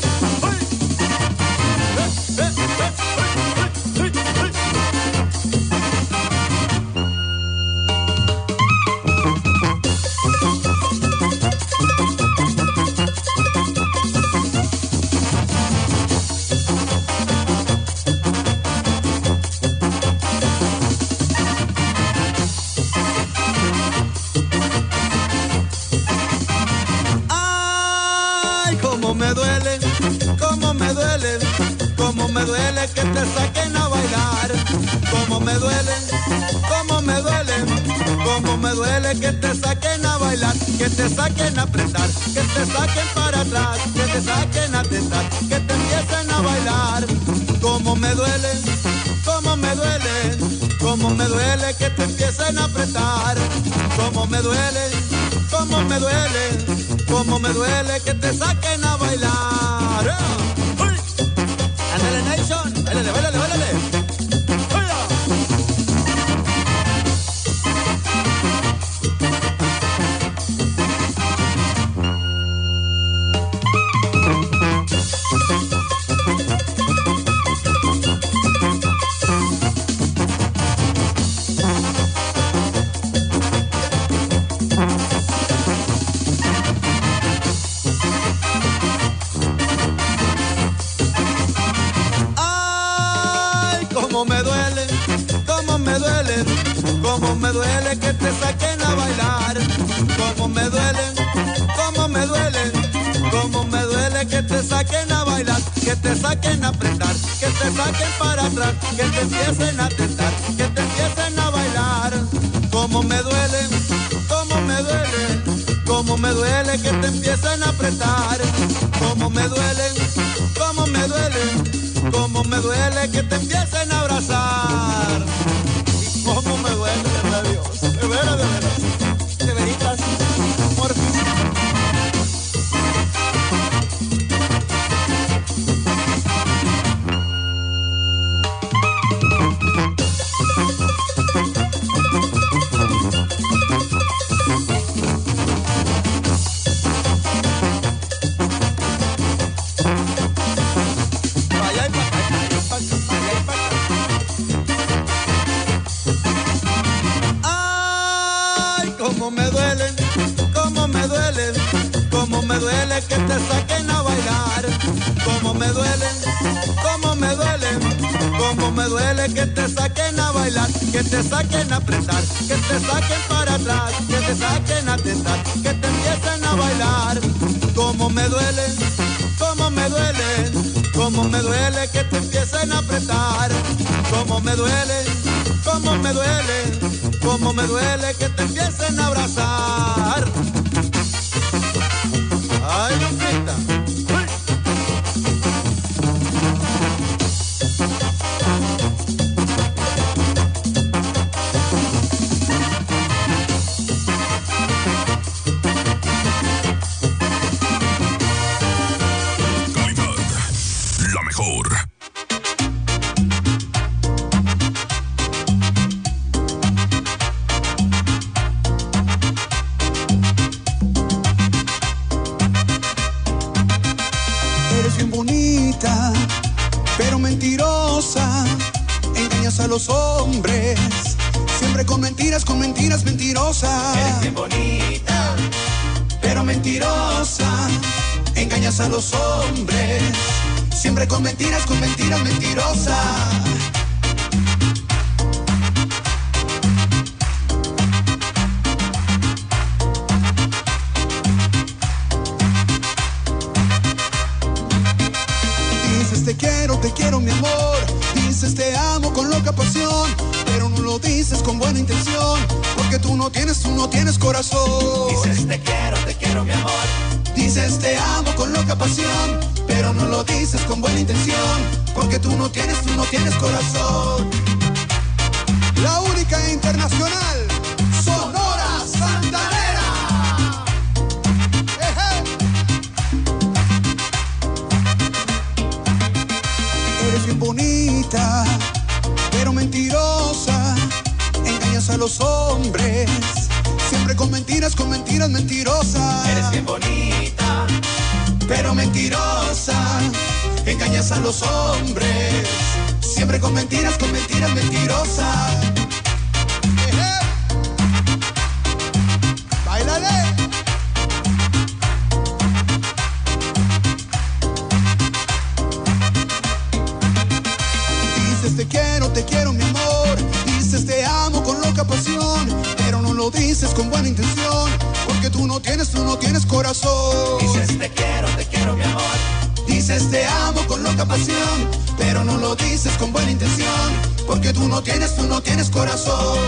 me duele que te saquen a bailar. Cómo me duele, cómo me duele, cómo me duele que te saquen a bailar, que te saquen a apretar, que te saquen para atrás, que te saquen a tentar, que te empiecen a bailar. Cómo me duele, cómo me duele, cómo me duele que te empiecen a apretar. Cómo me duele, cómo me duele, cómo me duele que te saquen a bailar. Ándale, Nation, bailale, bailale, bailale. Cómo me duele que te saquen a bailar. Cómo me duele, cómo me duele, cómo me duele que te saquen a bailar, que te saquen a apretar, que te saquen para atrás, que te empiecen a tentar, que te empiecen a bailar. Cómo me duele, cómo me duele, cómo me duele que te empiecen a apretar. Cómo me duele, cómo me duele, cómo me duele que te empiecen a abrazar. Cómo me duele, de verdad, Dios. De veras, de veritas. Por fin. duele que te saquen a bailar. Cómo me duele, cómo me duele, cómo me duele que te saquen a bailar, que te saquen a apretar, que te saquen para atrás, que te saquen a tentar, que te empiecen a bailar. Cómo me duele, cómo me duele, cómo me duele que te empiecen a apretar. Cómo me duele, cómo me duele, cómo me duele que te empiecen a abrazar. Ay, Lupita. La mejor. Eres bien bonita, pero mentirosa. Engañas a los hombres, siempre con mentiras, mentirosas. Eres bien bonita, pero mentirosa. Engañas a los hombres, siempre con mentiras, mentirosas. Dices te quiero mi amor. Dices te amo con loca pasión, pero no lo dices con buena intención, porque tú no tienes corazón. Dices te quiero mi amor. Dices te amo con loca pasión, pero no lo dices con buena intención, porque tú no tienes corazón. La única internacional, Sonora Santanera. Eres bien bonita, pero mentirosa. Engañas a los hombres, siempre con mentiras, mentirosas. Eres bien bonita, pero mentirosa. Engañas a los hombres, siempre con mentiras, mentirosas. ¡Báilale! Dices te quiero mi amor. Dices te amo con loca pasión, pero no lo dices con buena intención, porque tú no tienes corazón. Dices te quiero mi amor. Dices te amo con loca pasión, pero no lo dices con buena intención, porque tú no tienes corazón.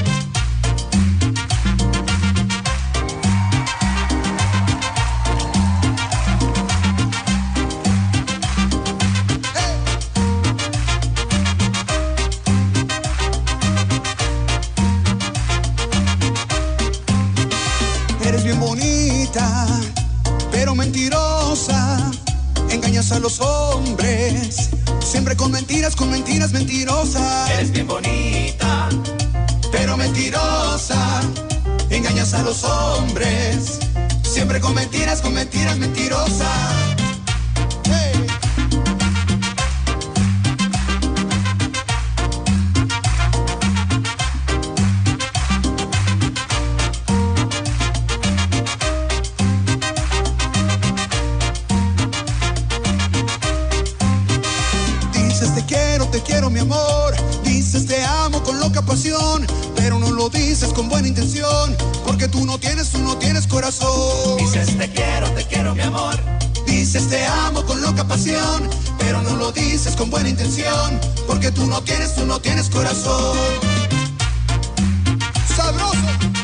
Eres bien bonita, pero mentirosa. Engañas a los hombres, siempre con mentiras, mentirosas. Eres bien bonita, pero mentirosa. Engañas a los hombres, siempre con mentiras, mentirosas. Hey. Te quiero mi amor. Dices te amo con loca pasión, pero no lo dices con buena intención, porque tú no tienes corazón. Dices te quiero mi amor. Dices te amo con loca pasión, pero no lo dices con buena intención, porque tú no tienes corazón. Sabroso.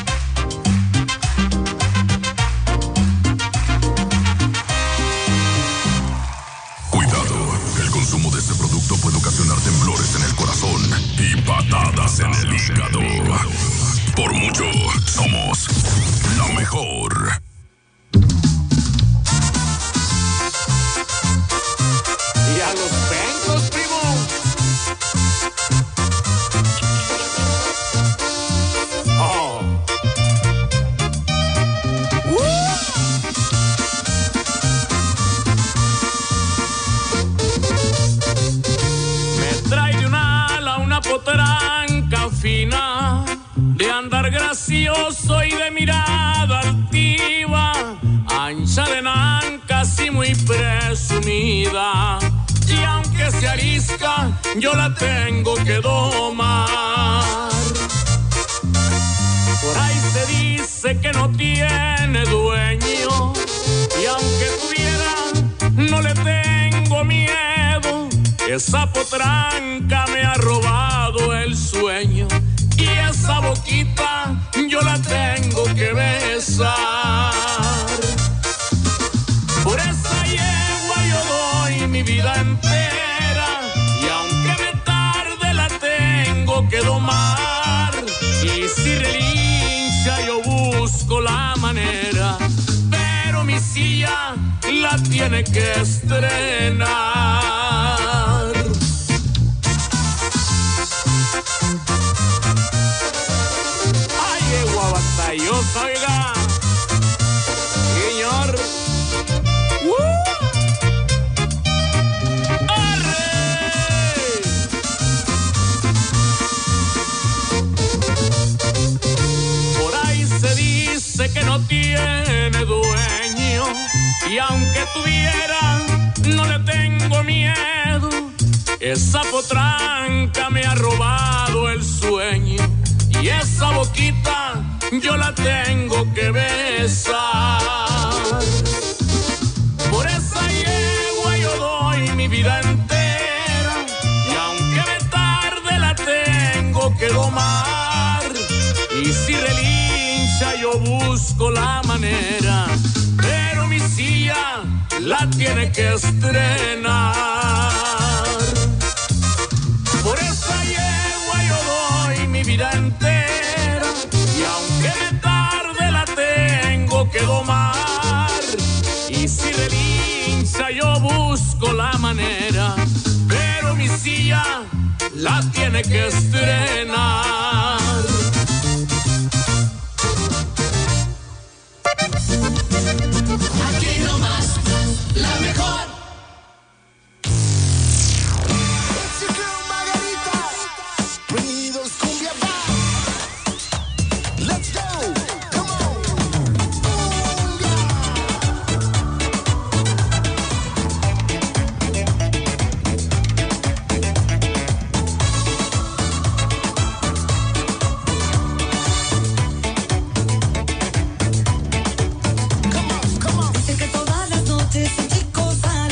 El consumo de este producto puede ocasionar temblores en el corazón y patadas en el hígado. Por mucho, somos la mejor. Y a los pencos, primo. Oh. Potranca fina, de andar gracioso y de mirada altiva, ancha de nada. y muy presumida. Y aunque se arisca, yo la tengo que domar. Por ahí se dice que no tiene dueño, y aunque tuviera, no le tengo miedo. Esa potranca me ha robado el sueño, y esa boquita yo la tengo que besar. Por esa yegua yo doy mi vida entera, y aunque me tarde la tengo que domar. Y si relincha yo busco la manera, pero mi silla la tiene que estrenar. Ay, yegua batallosa, oiga, señor. Que no tiene dueño, y aunque tuviera, no le tengo miedo. Esa potranca me ha robado el sueño, y esa boquita yo la tengo que besar. Por esa yegua yo doy mi vida entera, y aunque me tarde la tengo que domar. Y si relincha yo busco la manera, pero mi silla la tiene que estrenar. Por esa yegua yo doy mi vida entera, y aunque me tarde la tengo que domar. Y si relincha yo busco la manera, pero mi silla la tiene que estrenar. Aquí nomás, la mejor. Bienvenidos Cumbia Bar. Let's go. Come on. Dice que todas las noches el chico sale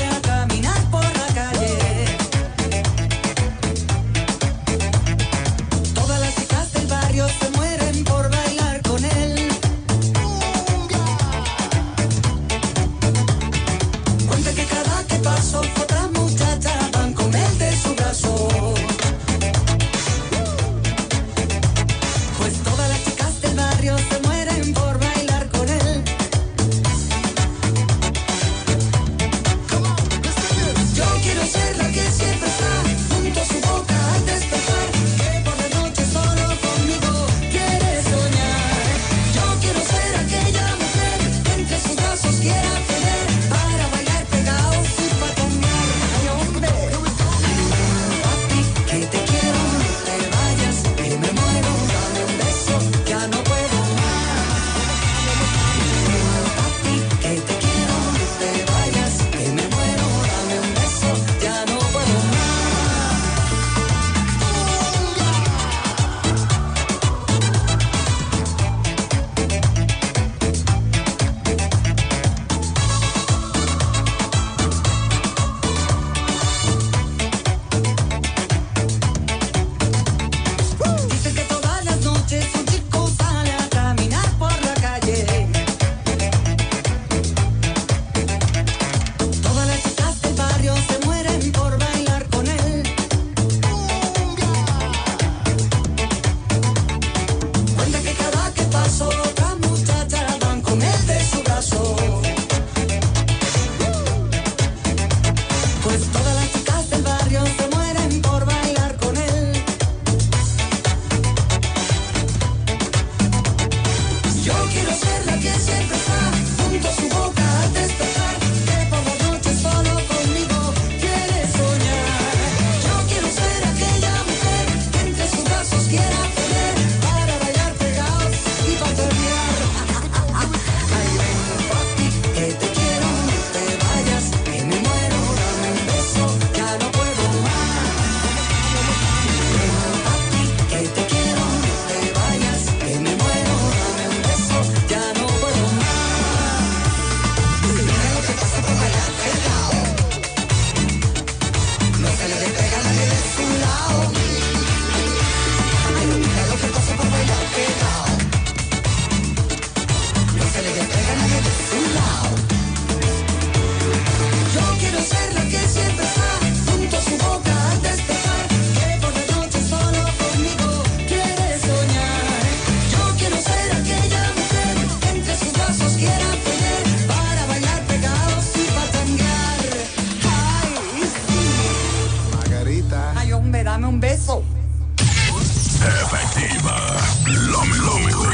hombre, dame un beso. Efectiva, lo mejor.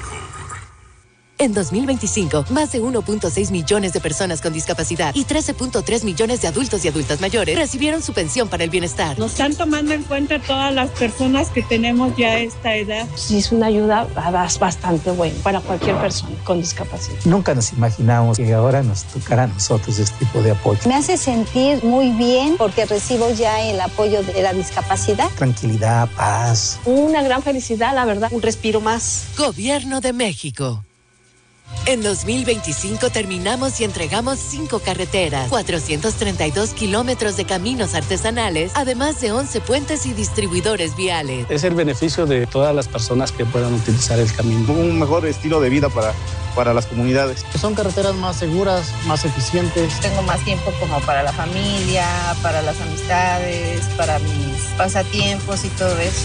En 2025, más de 1.6 millones de personas con discapacidad y 13.3 millones de adultos y adultas mayores recibieron su pensión para el bienestar. Nos están tomando en cuenta todas las personas que tenemos ya esta edad. Sí, es una ayuda bastante buena para cualquier persona con discapacidad. Nunca nos imaginamos que ahora nos tocará a nosotros este tipo de apoyo. Me hace sentir muy bien porque recibo ya el apoyo de la discapacidad. Tranquilidad, paz. Una gran felicidad, la verdad. Un respiro más. Gobierno de México. En 2025 terminamos y entregamos 5 carreteras, 432 kilómetros de caminos artesanales, además de 11 puentes y distribuidores viales. Es el beneficio de todas las personas que puedan utilizar el camino. Un mejor estilo de vida para las comunidades. Son carreteras más seguras, más eficientes. Tengo más tiempo como para la familia, para las amistades, para mis pasatiempos y todo eso.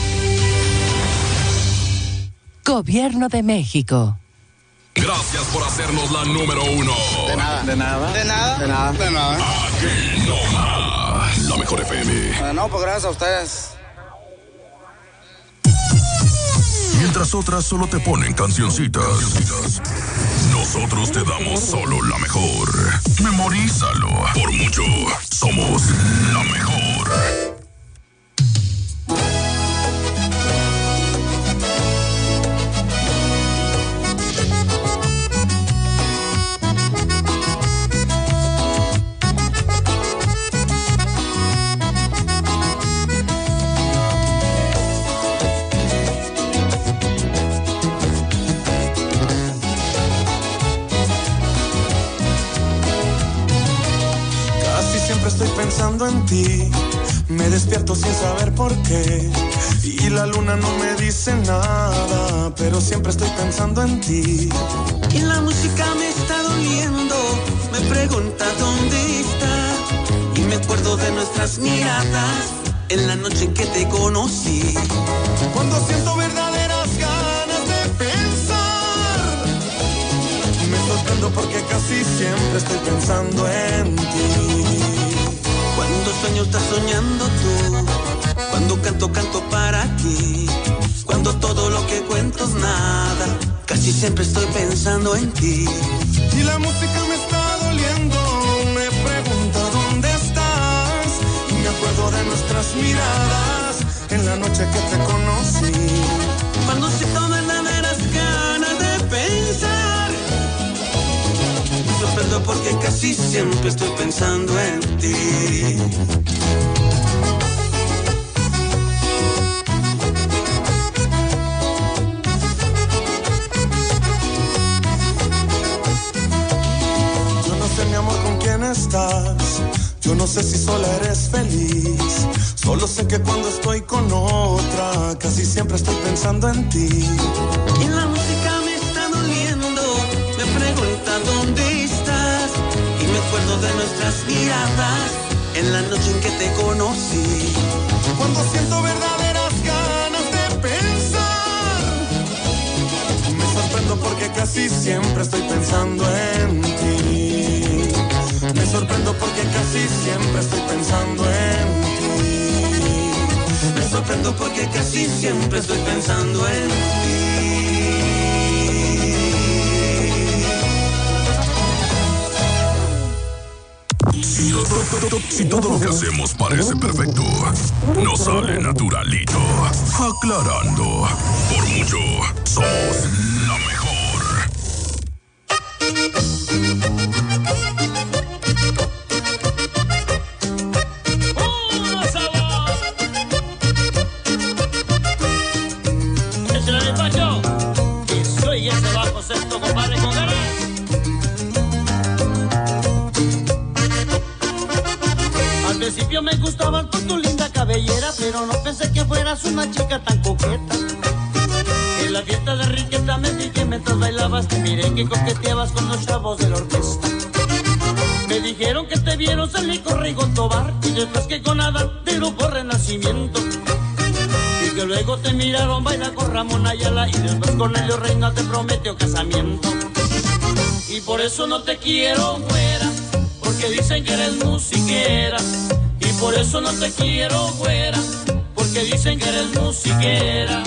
Gobierno de México. Gracias por hacernos la número 1. De nada. De nada. De nada. De nada. De nada. Aquí no más. La mejor FM. No, pues gracias a ustedes. Mientras otras solo te ponen cancioncitas, nosotros te damos solo la mejor. Memorízalo. Por mucho, somos la mejor. Estoy pensando en ti, me despierto sin saber por qué, y la luna no me dice nada, pero siempre estoy pensando en ti. Y la música me está doliendo, me pregunta dónde está, y me acuerdo de nuestras miradas en la noche en que te conocí. Cuando siento verdaderas ganas de pensar, me sorprendo porque casi siempre estoy pensando en ti. Cuando sueño estás soñando tú, cuando canto para ti, cuando todo lo que cuento es nada, casi siempre estoy pensando en ti. Y la música me está doliendo, me pregunta dónde estás, y me acuerdo de nuestras miradas en la noche que te conocí. Cuando siento verdaderas ganas de pensar, me sorprendo porque casi siempre estoy pensando en ti. Yo no sé, mi amor, con quién estás, yo no sé si sola eres feliz, solo sé que cuando estoy con otra, casi siempre estoy pensando en ti. Y la música me está doliendo, me pregunta dónde estás, y me acuerdo de nuestras miradas en la noche en que te conocí. Cuando siento verdaderas ganas de pensar, me sorprendo porque casi siempre estoy pensando en ti. Me sorprendo porque casi siempre estoy pensando en ti. Me sorprendo porque casi siempre estoy pensando en ti. Si todo lo que hacemos parece perfecto, nos sale naturalito. Aclarando, por mucho, somos la mejor. ¡Puro sabor! Es el despacho. Y soy ese bajo sexto, compadre, con ganas. Al principio me gustabas por tu linda cabellera, pero no pensé que fueras una chica tan coqueta. En la fiesta de Enriqueta me fijé mientras bailabas, te miré que coqueteabas con los chavos de la orquesta. Me dijeron que te vieron salir con Rigo Tobar y después que con Adán de Grupo Renacimiento. Y que luego te miraron bailar con Ramón Ayala y después con Elio Reina te prometió casamiento. Y por eso no te quiero fuera, porque dicen que eres musiquera. Y por eso no te quiero, güera, porque dicen que eres musiquera.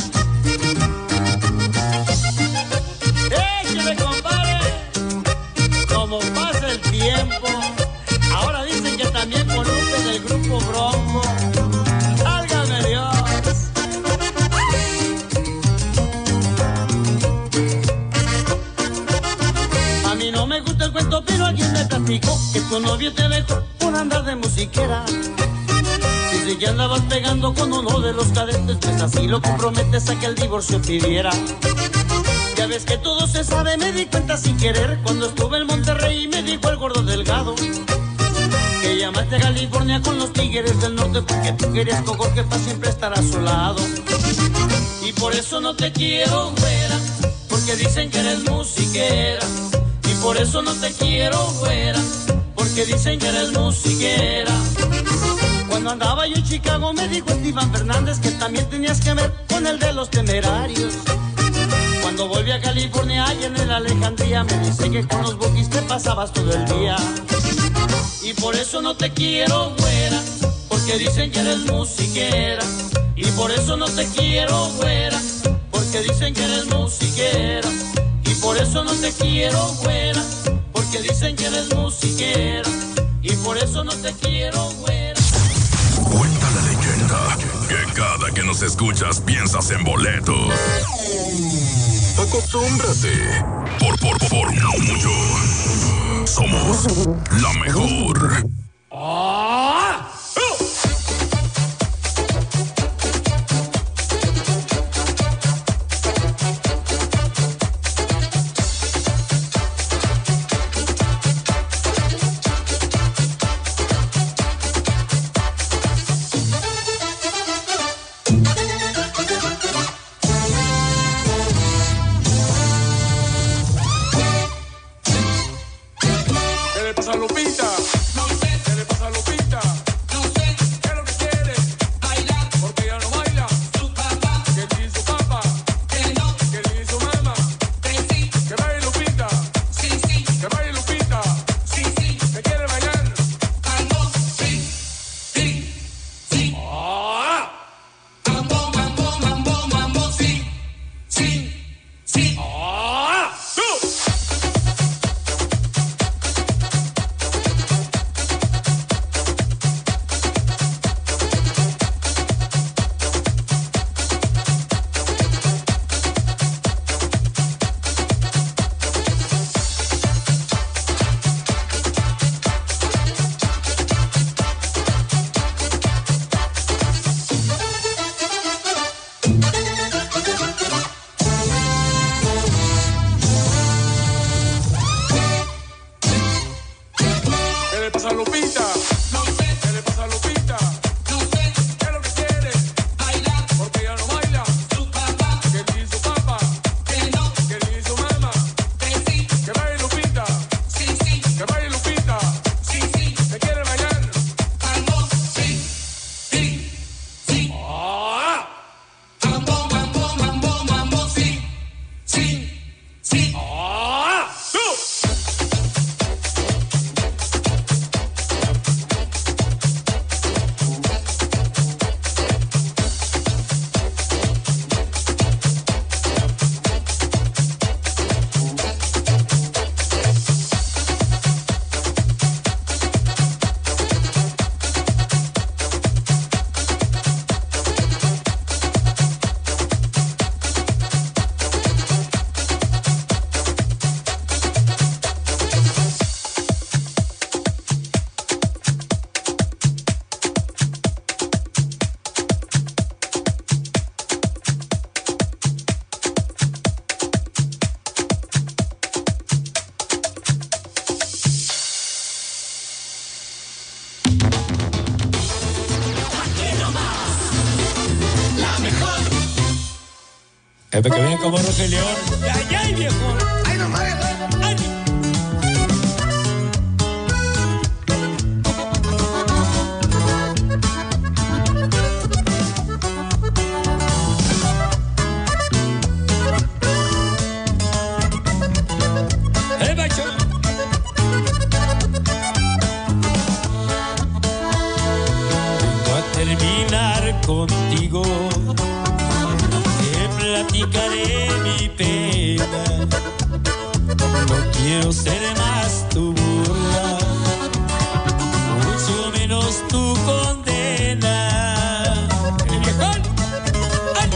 Échale, compadre, como pasa el tiempo, ahora dicen que también conocen el grupo Bronco. ¡Válgame Dios! A mí no me gusta el cuento, pero alguien me platicó que tu novio te dejó por andar de musiquera. Dice que andabas pegando con uno de los cadetes, pues así lo comprometes a que el divorcio pidiera. Ya ves que todo se sabe, me di cuenta sin querer cuando estuve en Monterrey y me dijo el gordo delgado que llamaste a California con los tigres del norte porque tú querías coco que para siempre estar a su lado. Y por eso no te quiero, güera, porque dicen que eres musiquera. Y por eso no te quiero, güera, porque dicen que eres musiquera. Cuando andaba yo en Chicago me dijo Esteban Fernández que también tenías que ver con el de los Temerarios. Cuando volví a California y en el Alejandría me dice que con los Bookies te pasabas todo el día. Y por eso no te quiero, güera, porque dicen que eres musiquera. Y por eso no te quiero, güera, porque dicen que eres musiquera. Y por eso no te quiero, güera, porque dicen que eres musiquera. Y por eso no te quiero, güera. Cuenta la leyenda que cada que nos escuchas piensas en boletos. Acostúmbrate. Por mucho. Somos la mejor. Pepe que viene como Rogelio. ¡Ay, ay, viejo! ¡Ay, no mames! ¡Ay! terminar contigo. Te platicaré mi pena. No quiero ser más tu burla, mucho menos tu condena. ¡El viejón! ¡Ay!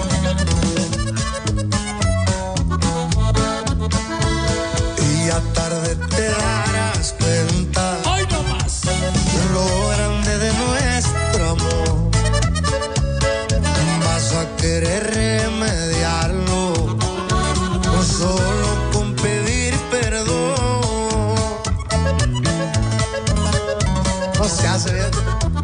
Y ya tarde te darás cuenta. ¡Ay, no más! Lo grande de nuestro amor. Vas a querer remediarlo solo con pedir perdón. No se hace bien.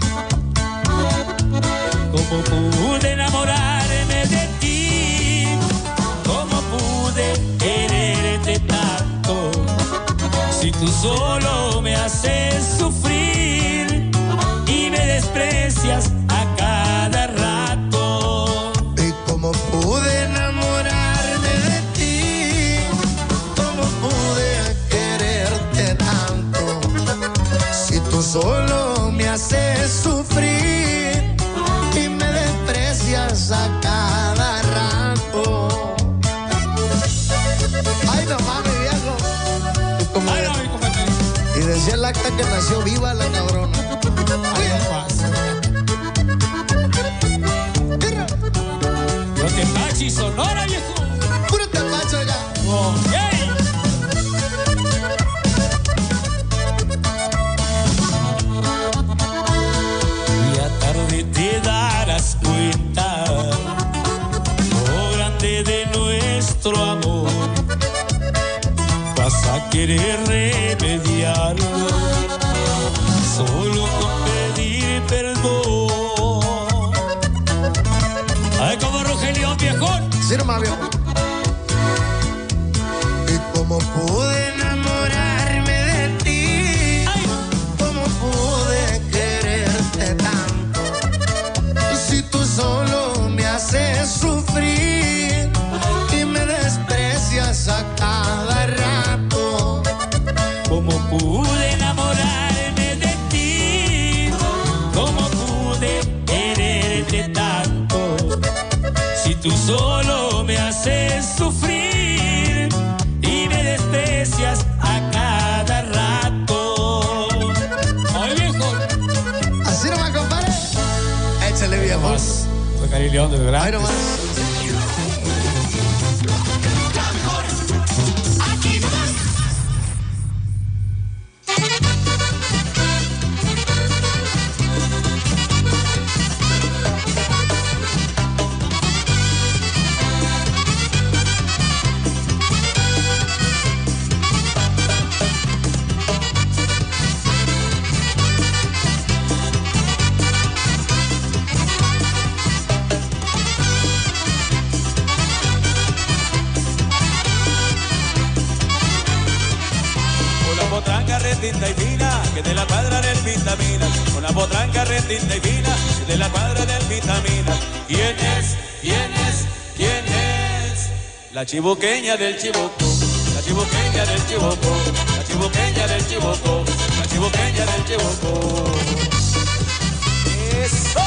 ¿Cómo pude enamorarme de ti? ¿Cómo pude quererte tanto? Si tú solo me haces sufrir y me desprecias a cada rato. ¿Y cómo pude enamorarme de ti? ¿Cómo pude quererte tanto? Si tú solo me haces sufrir y me desprecias a cada rato. Ay, no mames, viejo. Y decía el acta que nació viva la cabrona. Ay, No te paches, Sonora, viejo. puro te pacho ya. Okay. Y a tarde te darás cuenta lo grande de nuestro amor. Vas a querer remediarlo solo con pedir perdón. Ay, como Rogelio, viejón. Sí, nomás, viejo. ¿Y cómo pude enamorarme de ti? ¿Cómo pude quererte tanto? Si tú solo me haces sufrir y me desprecias a cada rato. ¿Cómo pude enamorarme de ti? ¿Cómo pude quererte tanto? Si tú solo me haces sufrir y me desprecias a cada rato. ¡Ay, viejo! Así nomás, compadre. Échale, viejo. Fue Cari León, de verdad. Ay, nomás. retinta y fina, que de la cuadra del Vitaminas. Una potranca retinta y fina, que de la cuadra del Vitaminas. ¿Quién es? ¿Quién es? ¿Quién es? La chibuqueña del Chibuco, la chibuqueña del Chibuco, la chibuqueña del Chibuco, la chibuqueña del Chibuco. ¡Eso!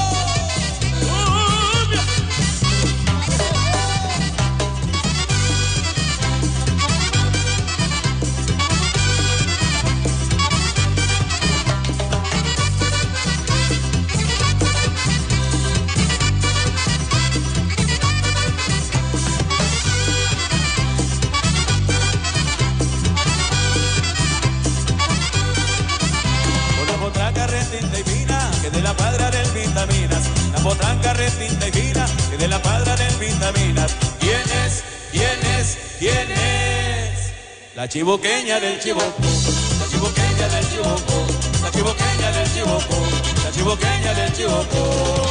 De la cuadra del Vitaminas, la potranca retinta y fina, que de la cuadra del Vitaminas. ¿Quién es? ¿Quién es? ¿Quién es? La chibuqueña del Chibuco, la chibuqueña del Chibuco, la chibuqueña del Chibuco, la chibuqueña del Chibuco.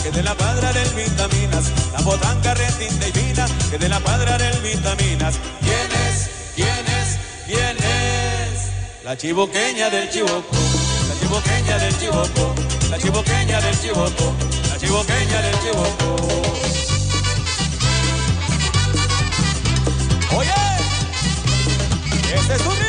que de la cuadra del Vitaminas. La potranca retinta y fina, que de la cuadra del Vitaminas. ¿Quién es? ¿Quién es? ¿Quién es? La chiboqueña del Chiboco, la chiboqueña del Chiboco, la chiboqueña del Chiboco, la chiboqueña del Chiboco. Oye, ese es tu ritmo.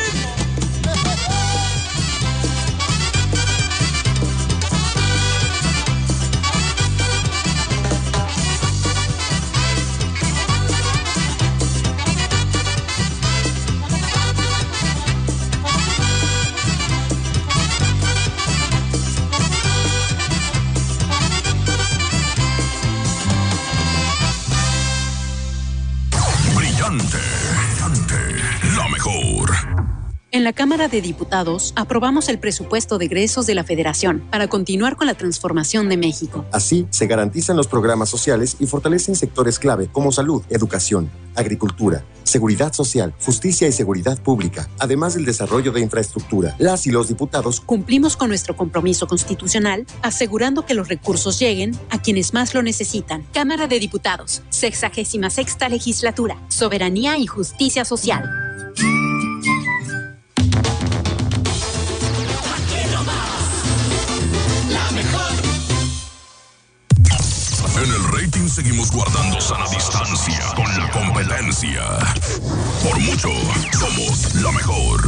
La mejor. En la Cámara de Diputados aprobamos el presupuesto de egresos de la Federación para continuar con la transformación de México. Así, se garantizan los programas sociales y fortalecen sectores clave como salud, educación, agricultura, seguridad social, justicia y seguridad pública, además del desarrollo de infraestructura. Las y los diputados cumplimos con nuestro compromiso constitucional, asegurando que los recursos lleguen a quienes más lo necesitan. Cámara de Diputados, 66ª Legislatura, Soberanía y Justicia Social. En el rating seguimos guardando sana distancia con la competencia. Por mucho, somos la mejor.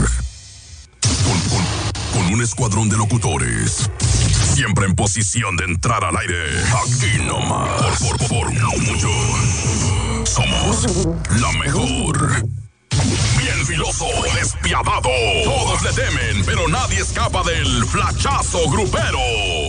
Con un escuadrón de locutores. Siempre en posición de entrar al aire. Aquí nomás. Por mucho. Somos la mejor. Bien filoso, despiadado. Todos le temen, pero nadie escapa del flachazo grupero.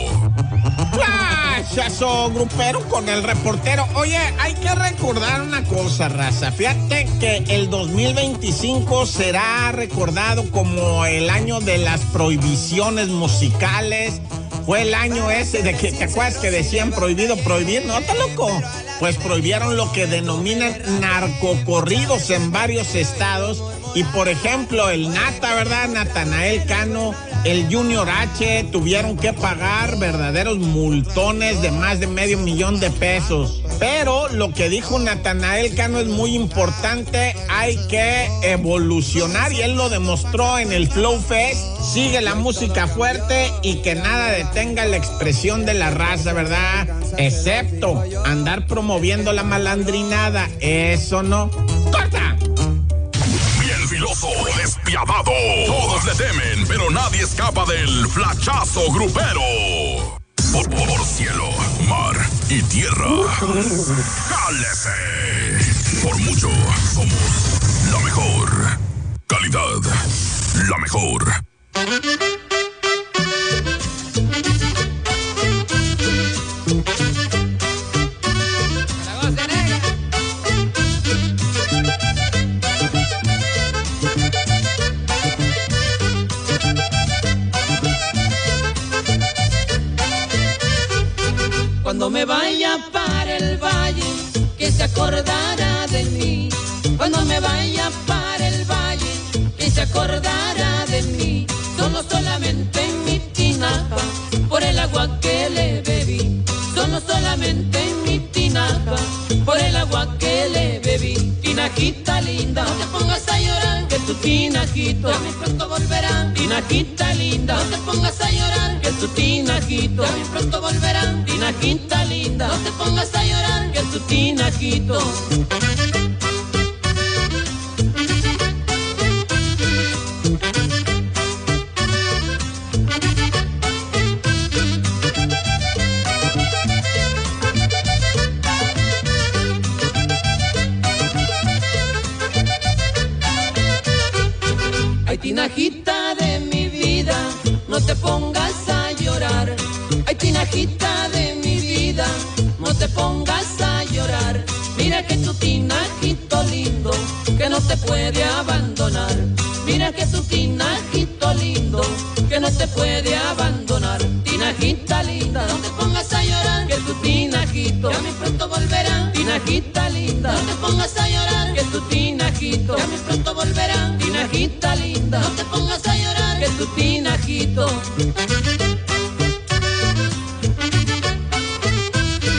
Flachazo grupero con el reportero. Oye, hay que recordar una cosa, raza. Fíjate que el 2025 será recordado como el año de las prohibiciones musicales. Fue el año ese de que, ¿te acuerdas que decían prohibido prohibir? ¿No, está loco? Pues prohibieron lo que denominan narcocorridos en varios estados. Y por ejemplo, el Nata, ¿verdad? Natanael Cano, el Junior H, tuvieron que pagar verdaderos multones de más de $500,000. Pero lo que dijo Natanael Cano es muy importante, hay que evolucionar y él lo demostró en el Flow Fest. Sigue la música fuerte y que nada detenga la expresión de la raza, ¿verdad? Excepto andar promoviendo la malandrinada, eso no. ¡Corta! Filoso, despiadado. Todos le temen, pero nadie escapa del flachazo grupero. Por cielo, mar y tierra. ¡Cálese! Por mucho, somos la mejor. Calidad, la mejor. Cuando me vaya para el valle, que se acordará de mí. Cuando me vaya para el valle, que se acordará de mí. Solo solamente en mi tinaja, por el agua que le bebí. Solo solamente en mi tinaja, por el agua que le bebí. Tinajita linda, no te pongas a llorar, que tu tinajito ya muy pronto volverá. Tinajita linda, no te pongas a llorar, que tu tinajito ya muy pronto volverá. Tinajita linda, no te pongas a llorar, que tu tinajito. Ay, tinajita de mi vida, no te pongas a llorar. Ay, tinajita de mi vida, no te pongas a llorar. Mira que tu tinajito lindo, que no te puede abandonar. Mira que tu tinajito lindo, que no te puede abandonar. Tinajita linda, no te pongas a llorar, que tu tinajito ya muy pronto volverá. Tinajita linda, no te pongas a llorar, que tu tinajito ya muy pronto volverá. Tinajita linda, no te pongas a llorar, que tu tinajito.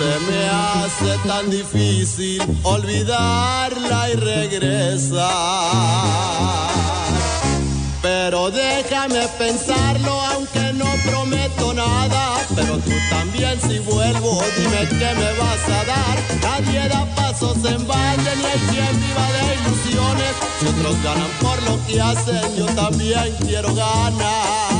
se me hace tan difícil olvidarla y regresar. Pero déjame pensarlo, aunque no prometo nada. Pero tú también, si vuelvo, dime qué me vas a dar. Nadie da pasos en balde, ni hay quien viva de ilusiones. Si otros ganan por lo que hacen, yo también quiero ganar.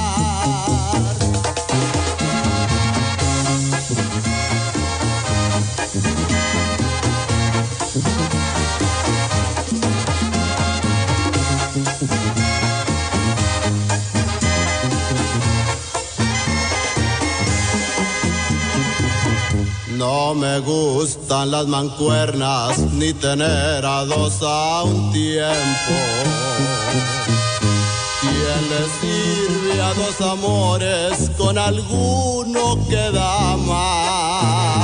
No me gustan las mancuernas, ni tener a dos a un tiempo. ¿Quién le sirve a dos amores? Con alguno queda más.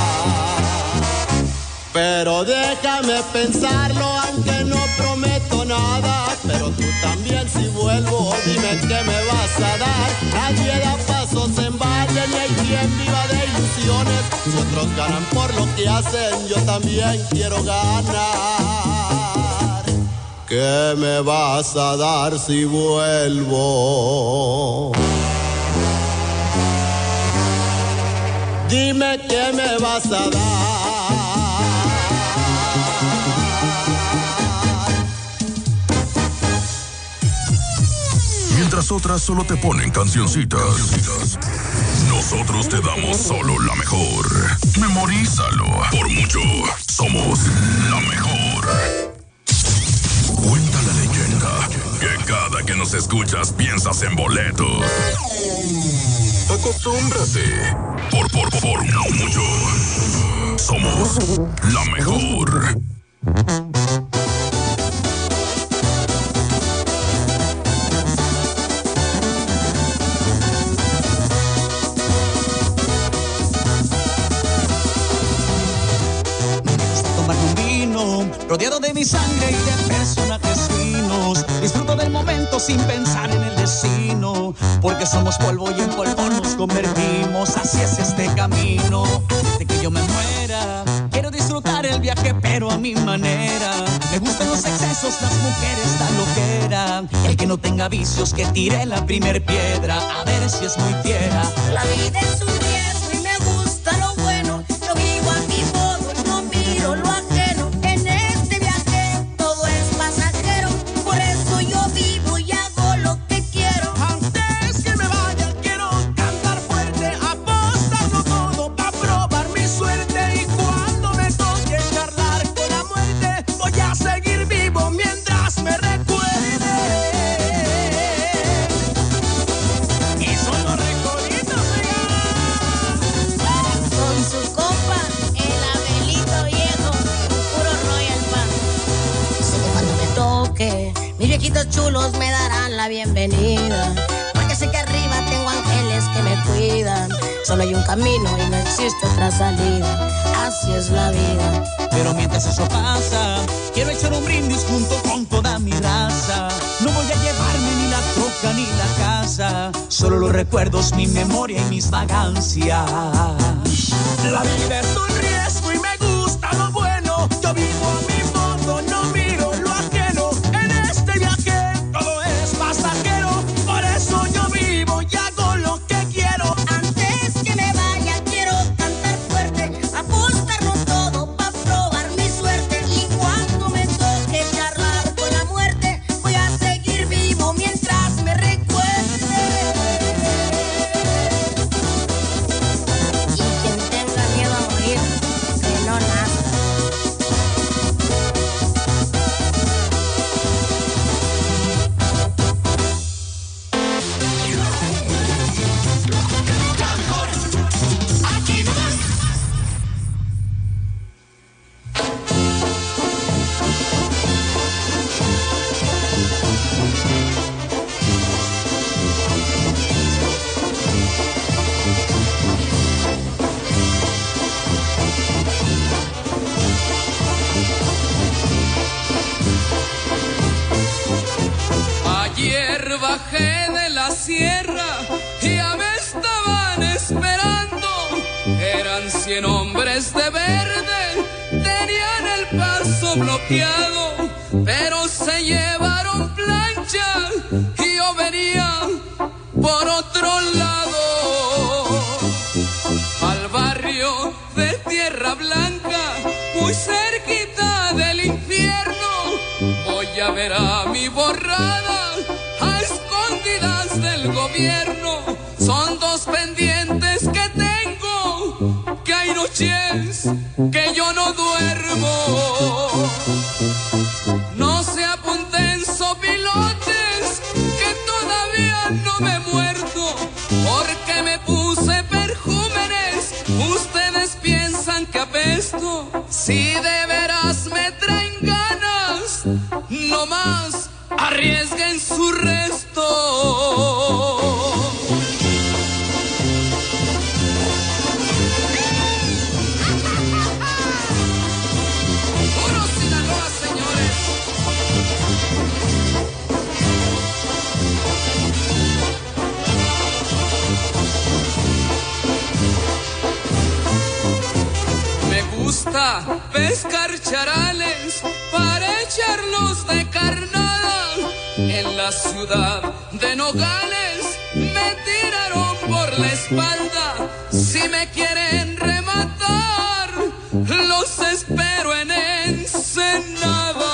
Pero déjame pensarlo, aunque no prometo nada. Pero tú también, si vuelvo, dime qué me vas a dar. Nadie da pasos en balde, ni hay quien viva de ilusiones. Si otros ganan por lo que hacen, yo también quiero ganar. ¿Qué me vas a dar si vuelvo? Dime qué me vas a dar. Mientras otras solo te ponen cancioncitas, nosotros te damos solo la mejor. Memorízalo. Por mucho, somos la mejor. Cuenta la leyenda que cada que nos escuchas piensas en boletos. Acostúmbrate. Por mucho, somos la mejor. Rodeado de mi sangre y de personajes finos, disfruto del momento sin pensar en el destino, porque somos polvo y en polvo nos convertimos. Así es este camino, de que yo me muera. Quiero disfrutar el viaje pero a mi manera. Me gustan los excesos, las mujeres, la loquera. El que no tenga vicios que tire la primer piedra, a ver si es muy fiera. La vida es un riesgo y me gusta lo bueno. Yo vivo a mi modo y no miro lo ajeno. Chulos me darán la bienvenida, porque sé que arriba tengo ángeles que me cuidan. Solo hay un camino y no existe otra salida. Así es la vida. Pero mientras eso pasa, quiero echar un brindis junto con toda mi raza. No voy a llevarme ni la troca ni la casa, solo los recuerdos, mi memoria y mis vagancias. La vida es un riesgo y me gusta lo bueno. Yo vivo a mi modo, no miro lo ajeno. En este viaje todo es pasajero, por eso yo vivo y hago lo que quiero. Antes que me vaya quiero cantar fuerte, apostarlo todo pa' probar mi suerte. Y cuando me toque charlar con la muerte, voy a seguir vivo mientras me recuerde. Y quien tenga miedo a morir, que no nazca. Ayer bajé de la sierra y ya me estaban esperando. Eran 100 hombres de verde tenían el paso bloqueado, pero se llevaron plancha y yo venía por otro lado. Al barrio de Tierra Blanca, muy cerquita del infierno, voy a ver a mi borrada a escondidas del gobierno. Son dos pendientes que tengo, que hay noches que yo no duermo. No se apunten sopilotes, que todavía no me he muerto, porque me puse perjúmenes. Ustedes piensan que apesto. Si de veras me traen ganas, no más arriesguen su resto. Gusta pescar charales para echarlos de carnada. En la ciudad de Nogales me tiraron por la espalda. Si me quieren rematar, los espero en Ensenada.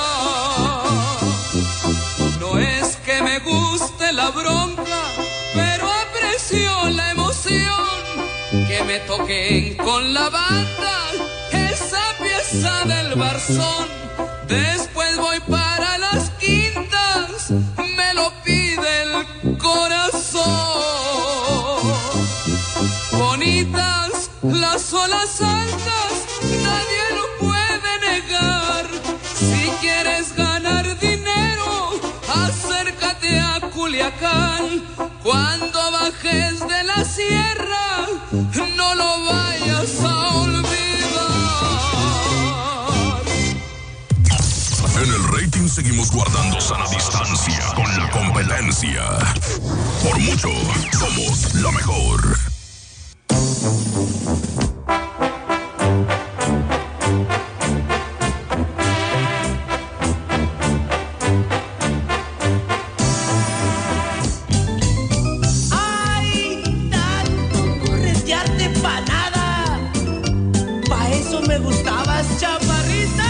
No es que me guste la bronca, pero aprecio la emoción que me toquen con la banda esa pieza del Barzón. Después voy para las quintas, me lo pide el corazón. Bonitas las olas altas, nadie lo puede negar. Si quieres ganar dinero, acércate a Culiacán. Cuando bajes de la sierra, no lo vayas a olvidar. En el rating seguimos guardando sana distancia con la competencia. Por mucho, somos la mejor. Ay, tanto corretearte pa' nada. Pa' eso me gustabas, chaparrita.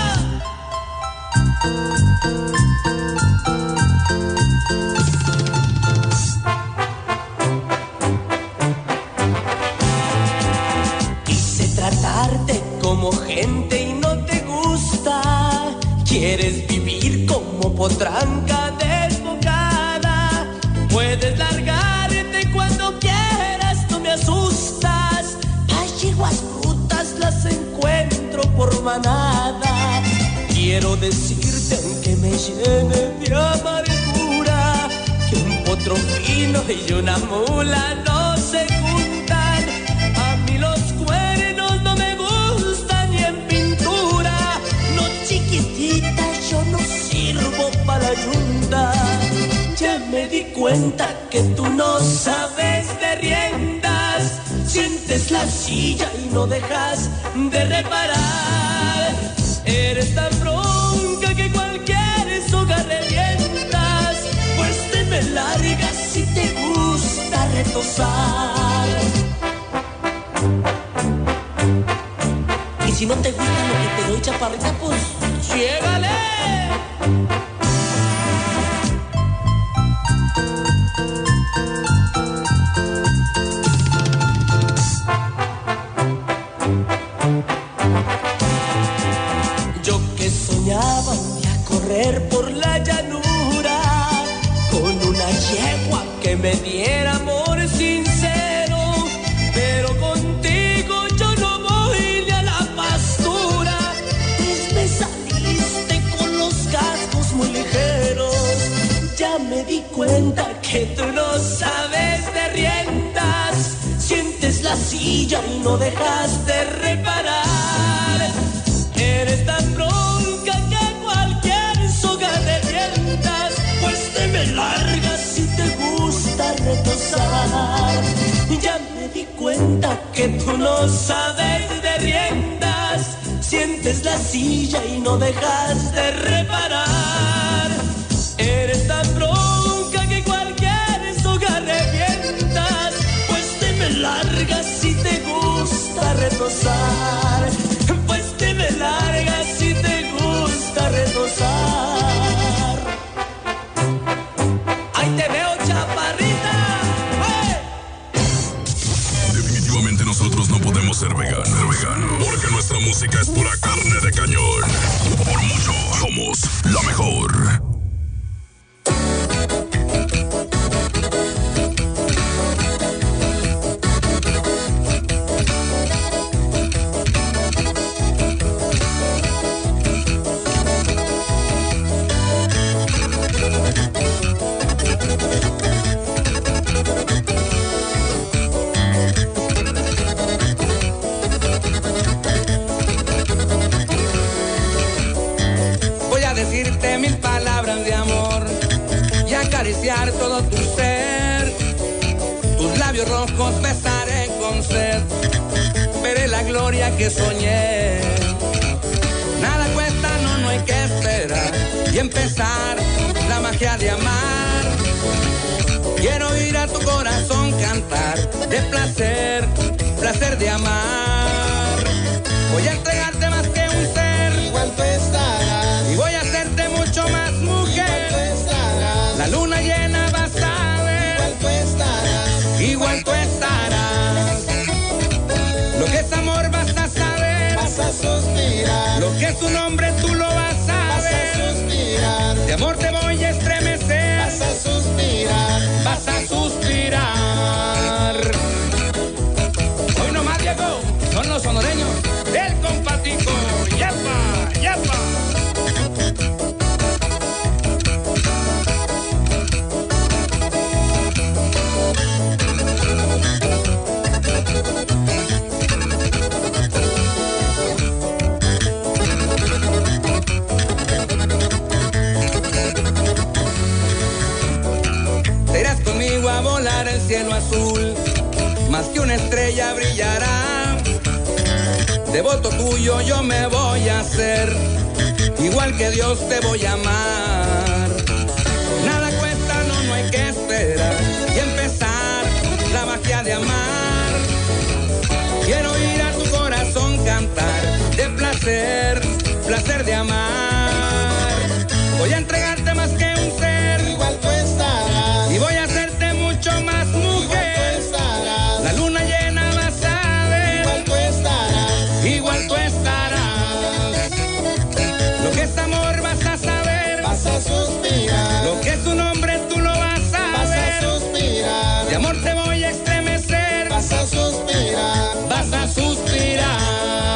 Quise tratarte como gente y no te gusta. Quieres vivir como potranca desbocada. Puedes largarte cuando quieras, no me asustas. Las yeguas brutas las encuentro por manada. Quiero decirte que me llene de amargura, que un potro fino y una mula no se juntan. A mí los cuernos no me gustan ni en pintura. No, chiquitita, yo no sirvo para la yunta. Ya me di cuenta que tú no sabes de riendas. Sientes la silla y no dejas de reparar. Eres tan bronca que cualquier soga revientas. Pues te me largas si te gusta retosar. Y si no te gusta lo que te doy, chaparrita, pues llégale. Yo que soñaba un día correr por la llanura con una yegua que me diera amor sincero, pero contigo yo no voy ni a la pastura. Pues me saliste con los cascos muy ligeros. Ya me di cuenta que tú no sabes de riendas. Sientes la silla y no dejas de reparar. Eres tan bronca que cualquier soga revientas. Pues te me largas si te gusta retosar. Ya me di cuenta que tú no sabes de riendas, sientes la silla y no dejas de reparar. Eres tan bronca que cualquier soga revientas, pues te me largas si te gusta retosar, pues te me largas si te gusta retosar. Ahí te veo, chaparrita. ¡Hey! Definitivamente nosotros no podemos ser veganos, porque nuestra música es pura carne de cañón. Por mucho, somos la mejor. Acariciar todo tu ser, tus labios rojos besaré con sed, veré la gloria que soñé. Nada cuesta, no hay que esperar y empezar la magia de amar. Quiero oír a tu corazón cantar de placer, placer de amar. Voy a entregarte más que un ser, igual tú estarás, y voy a hacerte mucho más mujer. La luna llena vas a ver, igual tú estarás, igual tú estarás. Lo que es amor vas a saber, vas a suspirar. Lo que es un hombre tú lo vas a ver, vas a suspirar. De amor te voy a estremecer, vas a suspirar, vas a suspirar. Hoy nomás, Diego, son los sonoreños del Compatico. ¡Yepa, yepa! A volar el cielo azul, más que una estrella brillará. Devoto tuyo yo me voy a hacer, igual que Dios te voy a amar. Nada cuesta, no hay que esperar y empezar la magia de amar. Quiero oír a tu corazón cantar de placer, placer de amar. Voy a entregarte más que un ser, igual tú estarás, y voy a hacerte mucho más mujer. La luna llena vas a ver, igual tú estarás, igual tú estarás. Lo que es amor vas a saber, vas a suspirar. Lo que es un hombre tú lo vas a ver, vas a suspirar. De amor te voy a estremecer, vas a suspirar, vas a suspirar.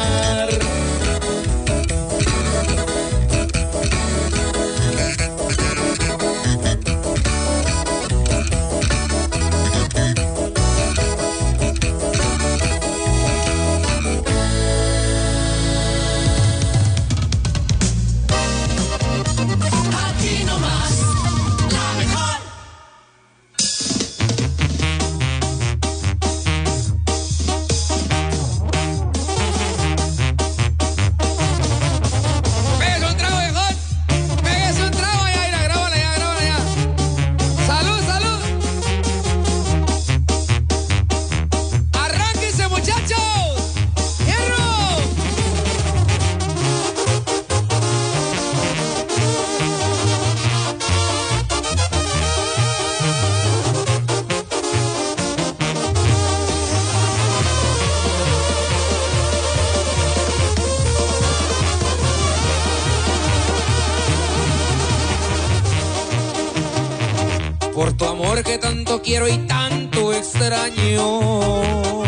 Por tu amor que tanto quiero y tanto extraño,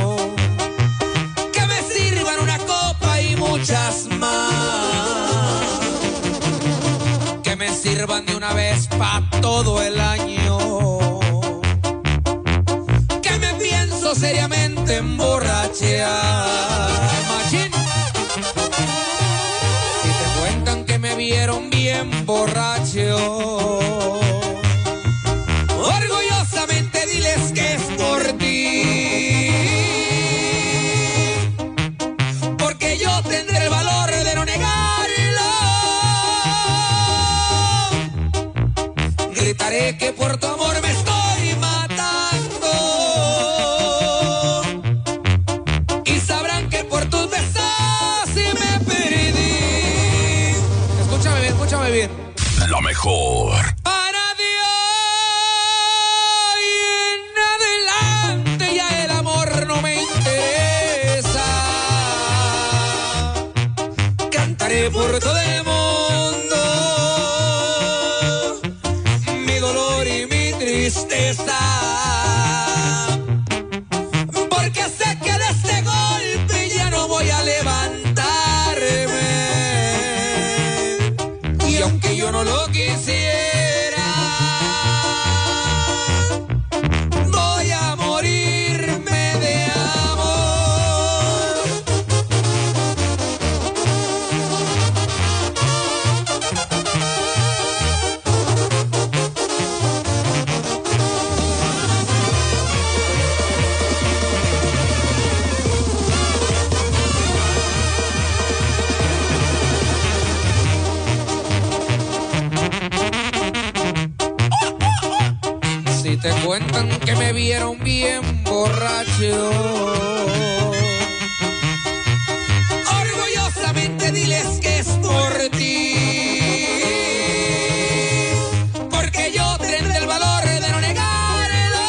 que me sirvan una copa y muchas más, que me sirvan de una vez pa' todo el año, que me pienso seriamente emborrachar. Machín. Si te cuentan que me vieron bien borracho, orgullosamente diles que es por ti. Escúchame bien. La mejor. Para Dios y en adelante ya el amor no me interesa. Cantaré por todo el mundo mi dolor y mi tristeza. Porque sé que de este golpe ya no voy a levantarme. Y aunque yo no lo quisiera, voy a morirme de amor. Si te cuentan que me vieron bien borracho, orgullosamente diles que es por ti. Porque yo tendré el valor de no negarlo.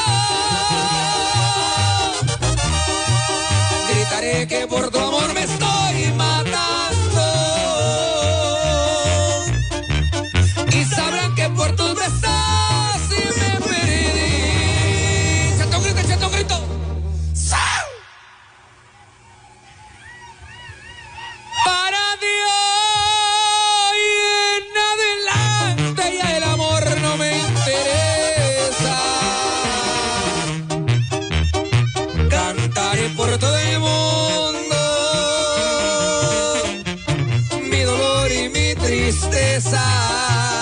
Gritaré que por tu amor me estoy matando. Y sabrán que por tus besos por todo el mundo mi dolor y mi tristeza.